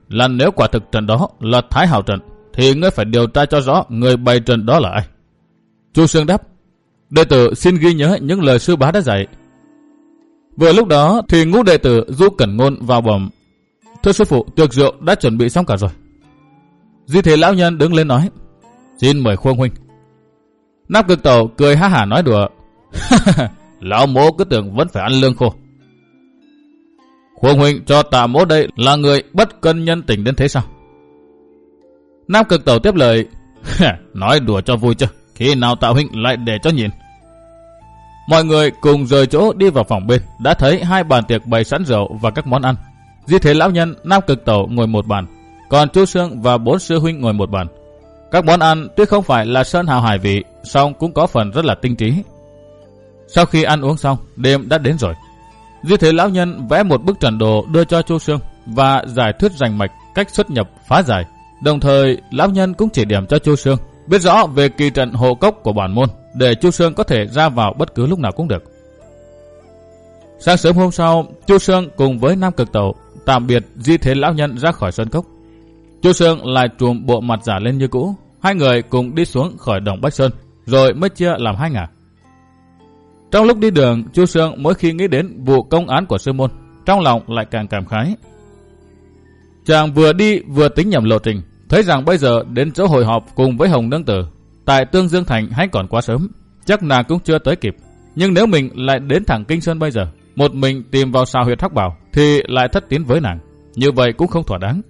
là nếu quả thực trận đó là Thái Hào trận, thì ngươi phải điều tra cho rõ người bày trận đó là ai. Chu Xương đáp, đệ tử xin ghi nhớ những lời sư bá đã dạy. Vừa lúc đó thì ngũ đệ tử Du Cẩn Ngôn vào bẩm, thưa sư phụ, tiệc rượu đã chuẩn bị xong cả rồi. Di Thế lão nhân đứng lên nói, xin mời Khuông huynh. Nam Cực Tẩu cười ha hả nói đùa, lão mỗ cứ tưởng vẫn phải ăn lương khô. Khuông huynh cho Tạ mỗ đây là người bất cân nhân tình đến thế sao? Nam Cực Tẩu tiếp lời, nói đùa cho vui chứ, khi nào Tạ huynh lại để cho nhìn. Mọi người cùng rời chỗ đi vào phòng bên, đã thấy hai bàn tiệc bày sẵn rượu và các món ăn. Di Thế lão nhân, Nam Cực Tẩu ngồi một bàn, còn Chu Xương và bốn sư huynh ngồi một bàn. Các món ăn tuy không phải là sơn hào hải vị, song cũng có phần rất là tinh trí. Sau khi ăn uống xong, đêm đã đến rồi. Di Thế lão nhân vẽ một bức trận đồ đưa cho Chu Xương và giải thuyết rành mạch cách xuất nhập phá giải. Đồng thời, lão nhân cũng chỉ điểm cho Chu Xương biết rõ về kỳ trận hộ cốc của bản môn, để Chu Xương có thể ra vào bất cứ lúc nào cũng được. Sáng sớm hôm sau, Chu Xương cùng với Nam Cực Tẩu tạm biệt Di Thế lão nhân ra khỏi sơn cốc. Chu Xương lại trùm bộ mặt giả lên như cũ. Hai người cùng đi xuống khỏi đồng Bách Sơn, rồi mới chia làm hai ngả. Trong lúc đi đường, Chu Xương mỗi khi nghĩ đến vụ công án của sư môn, trong lòng lại càng cảm khái. Chàng vừa đi vừa tính nhầm lộ trình, thấy rằng bây giờ đến chỗ hội họp cùng với Hồng Nương Tử tại Tương Dương Thành hay còn quá sớm, chắc nàng cũng chưa tới kịp. Nhưng nếu mình lại đến thẳng Kinh Sơn bây giờ, một mình tìm vào sao huyệt Hắc Bảo, thì lại thất tín với nàng, như vậy cũng không thỏa đáng.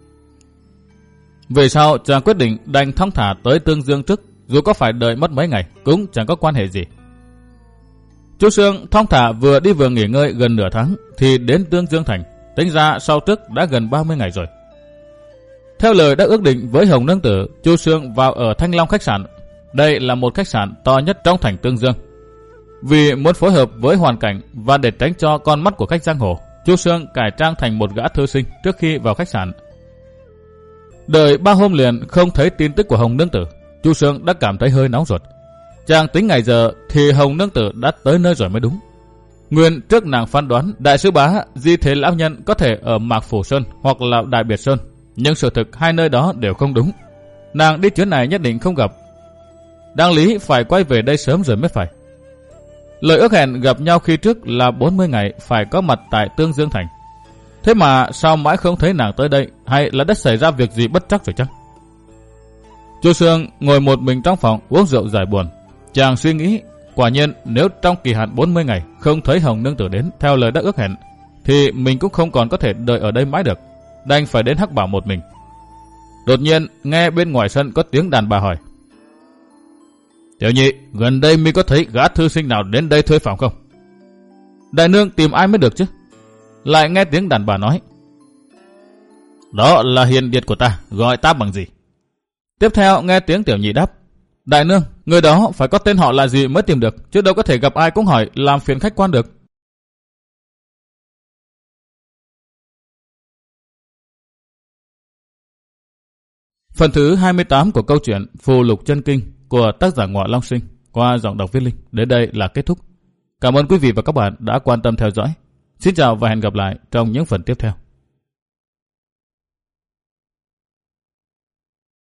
Về sau, chàng quyết định đành thong thả tới Tương Dương trước, dù có phải đợi mất mấy ngày cũng chẳng có quan hệ gì. Chu Xương thong thả vừa đi vừa nghỉ ngơi gần nửa tháng thì đến Tương Dương Thành, tính ra sau trước đã gần ba mươi ngày rồi. Theo lời đã ước định với Hồng Nương Tử, Chu Xương vào ở Thanh Long khách sạn. Đây là một khách sạn to nhất trong thành Tương Dương. Vì muốn phối hợp với hoàn cảnh và để tránh cho con mắt của khách giang hồ, Chu Xương cải trang thành một gã thư sinh trước khi vào khách sạn. Đợi ba hôm liền không thấy tin tức của Hồng Nương Tử, Chu Xương đã cảm thấy hơi nóng ruột. Chàng tính ngày giờ thì Hồng Nương Tử đã tới nơi rồi mới đúng. Nguyên trước nàng phán đoán đại sư bá Di Thế lão nhân có thể ở Mạc Phủ Sơn hoặc là Đại Biệt Sơn, nhưng sự thực hai nơi đó đều không đúng. Nàng đi chuyến này nhất định không gặp. Đáng lý phải quay về đây sớm rồi mới phải. Lời ước hẹn gặp nhau khi trước là bốn mươi ngày phải có mặt tại Tương Dương Thành. Thế mà sao mãi không thấy nàng tới đây, hay là đã xảy ra việc gì bất trắc rồi chăng? Chu Xương ngồi một mình trong phòng uống rượu giải buồn. Chàng suy nghĩ, quả nhiên nếu trong kỳ hạn bốn mươi ngày không thấy Hồng Nương Tử đến theo lời đã ước hẹn, thì mình cũng không còn có thể đợi ở đây mãi được, đành phải đến Hắc Bảo một mình. Đột nhiên nghe bên ngoài sân có tiếng đàn bà hỏi, Tiểu nhị, gần đây mi có thấy gã thư sinh nào đến đây thuê phòng không? Đại nương tìm ai mới được chứ? Lại nghe tiếng đàn bà nói, đó là hiền điệt của ta, gọi ta bằng gì? Tiếp theo nghe tiếng tiểu nhị đáp, đại nương, người đó phải có tên họ là gì mới tìm được, chứ đâu có thể gặp ai cũng hỏi làm phiền khách quan được. Phần thứ hai mươi tám của câu chuyện Phù Lục Chân Kinh của tác giả Ngọ Long Sinh qua giọng đọc Viết Linh đến đây là kết thúc. Cảm ơn quý vị và các bạn đã quan tâm theo dõi. Xin chào và hẹn gặp lại trong những phần tiếp theo.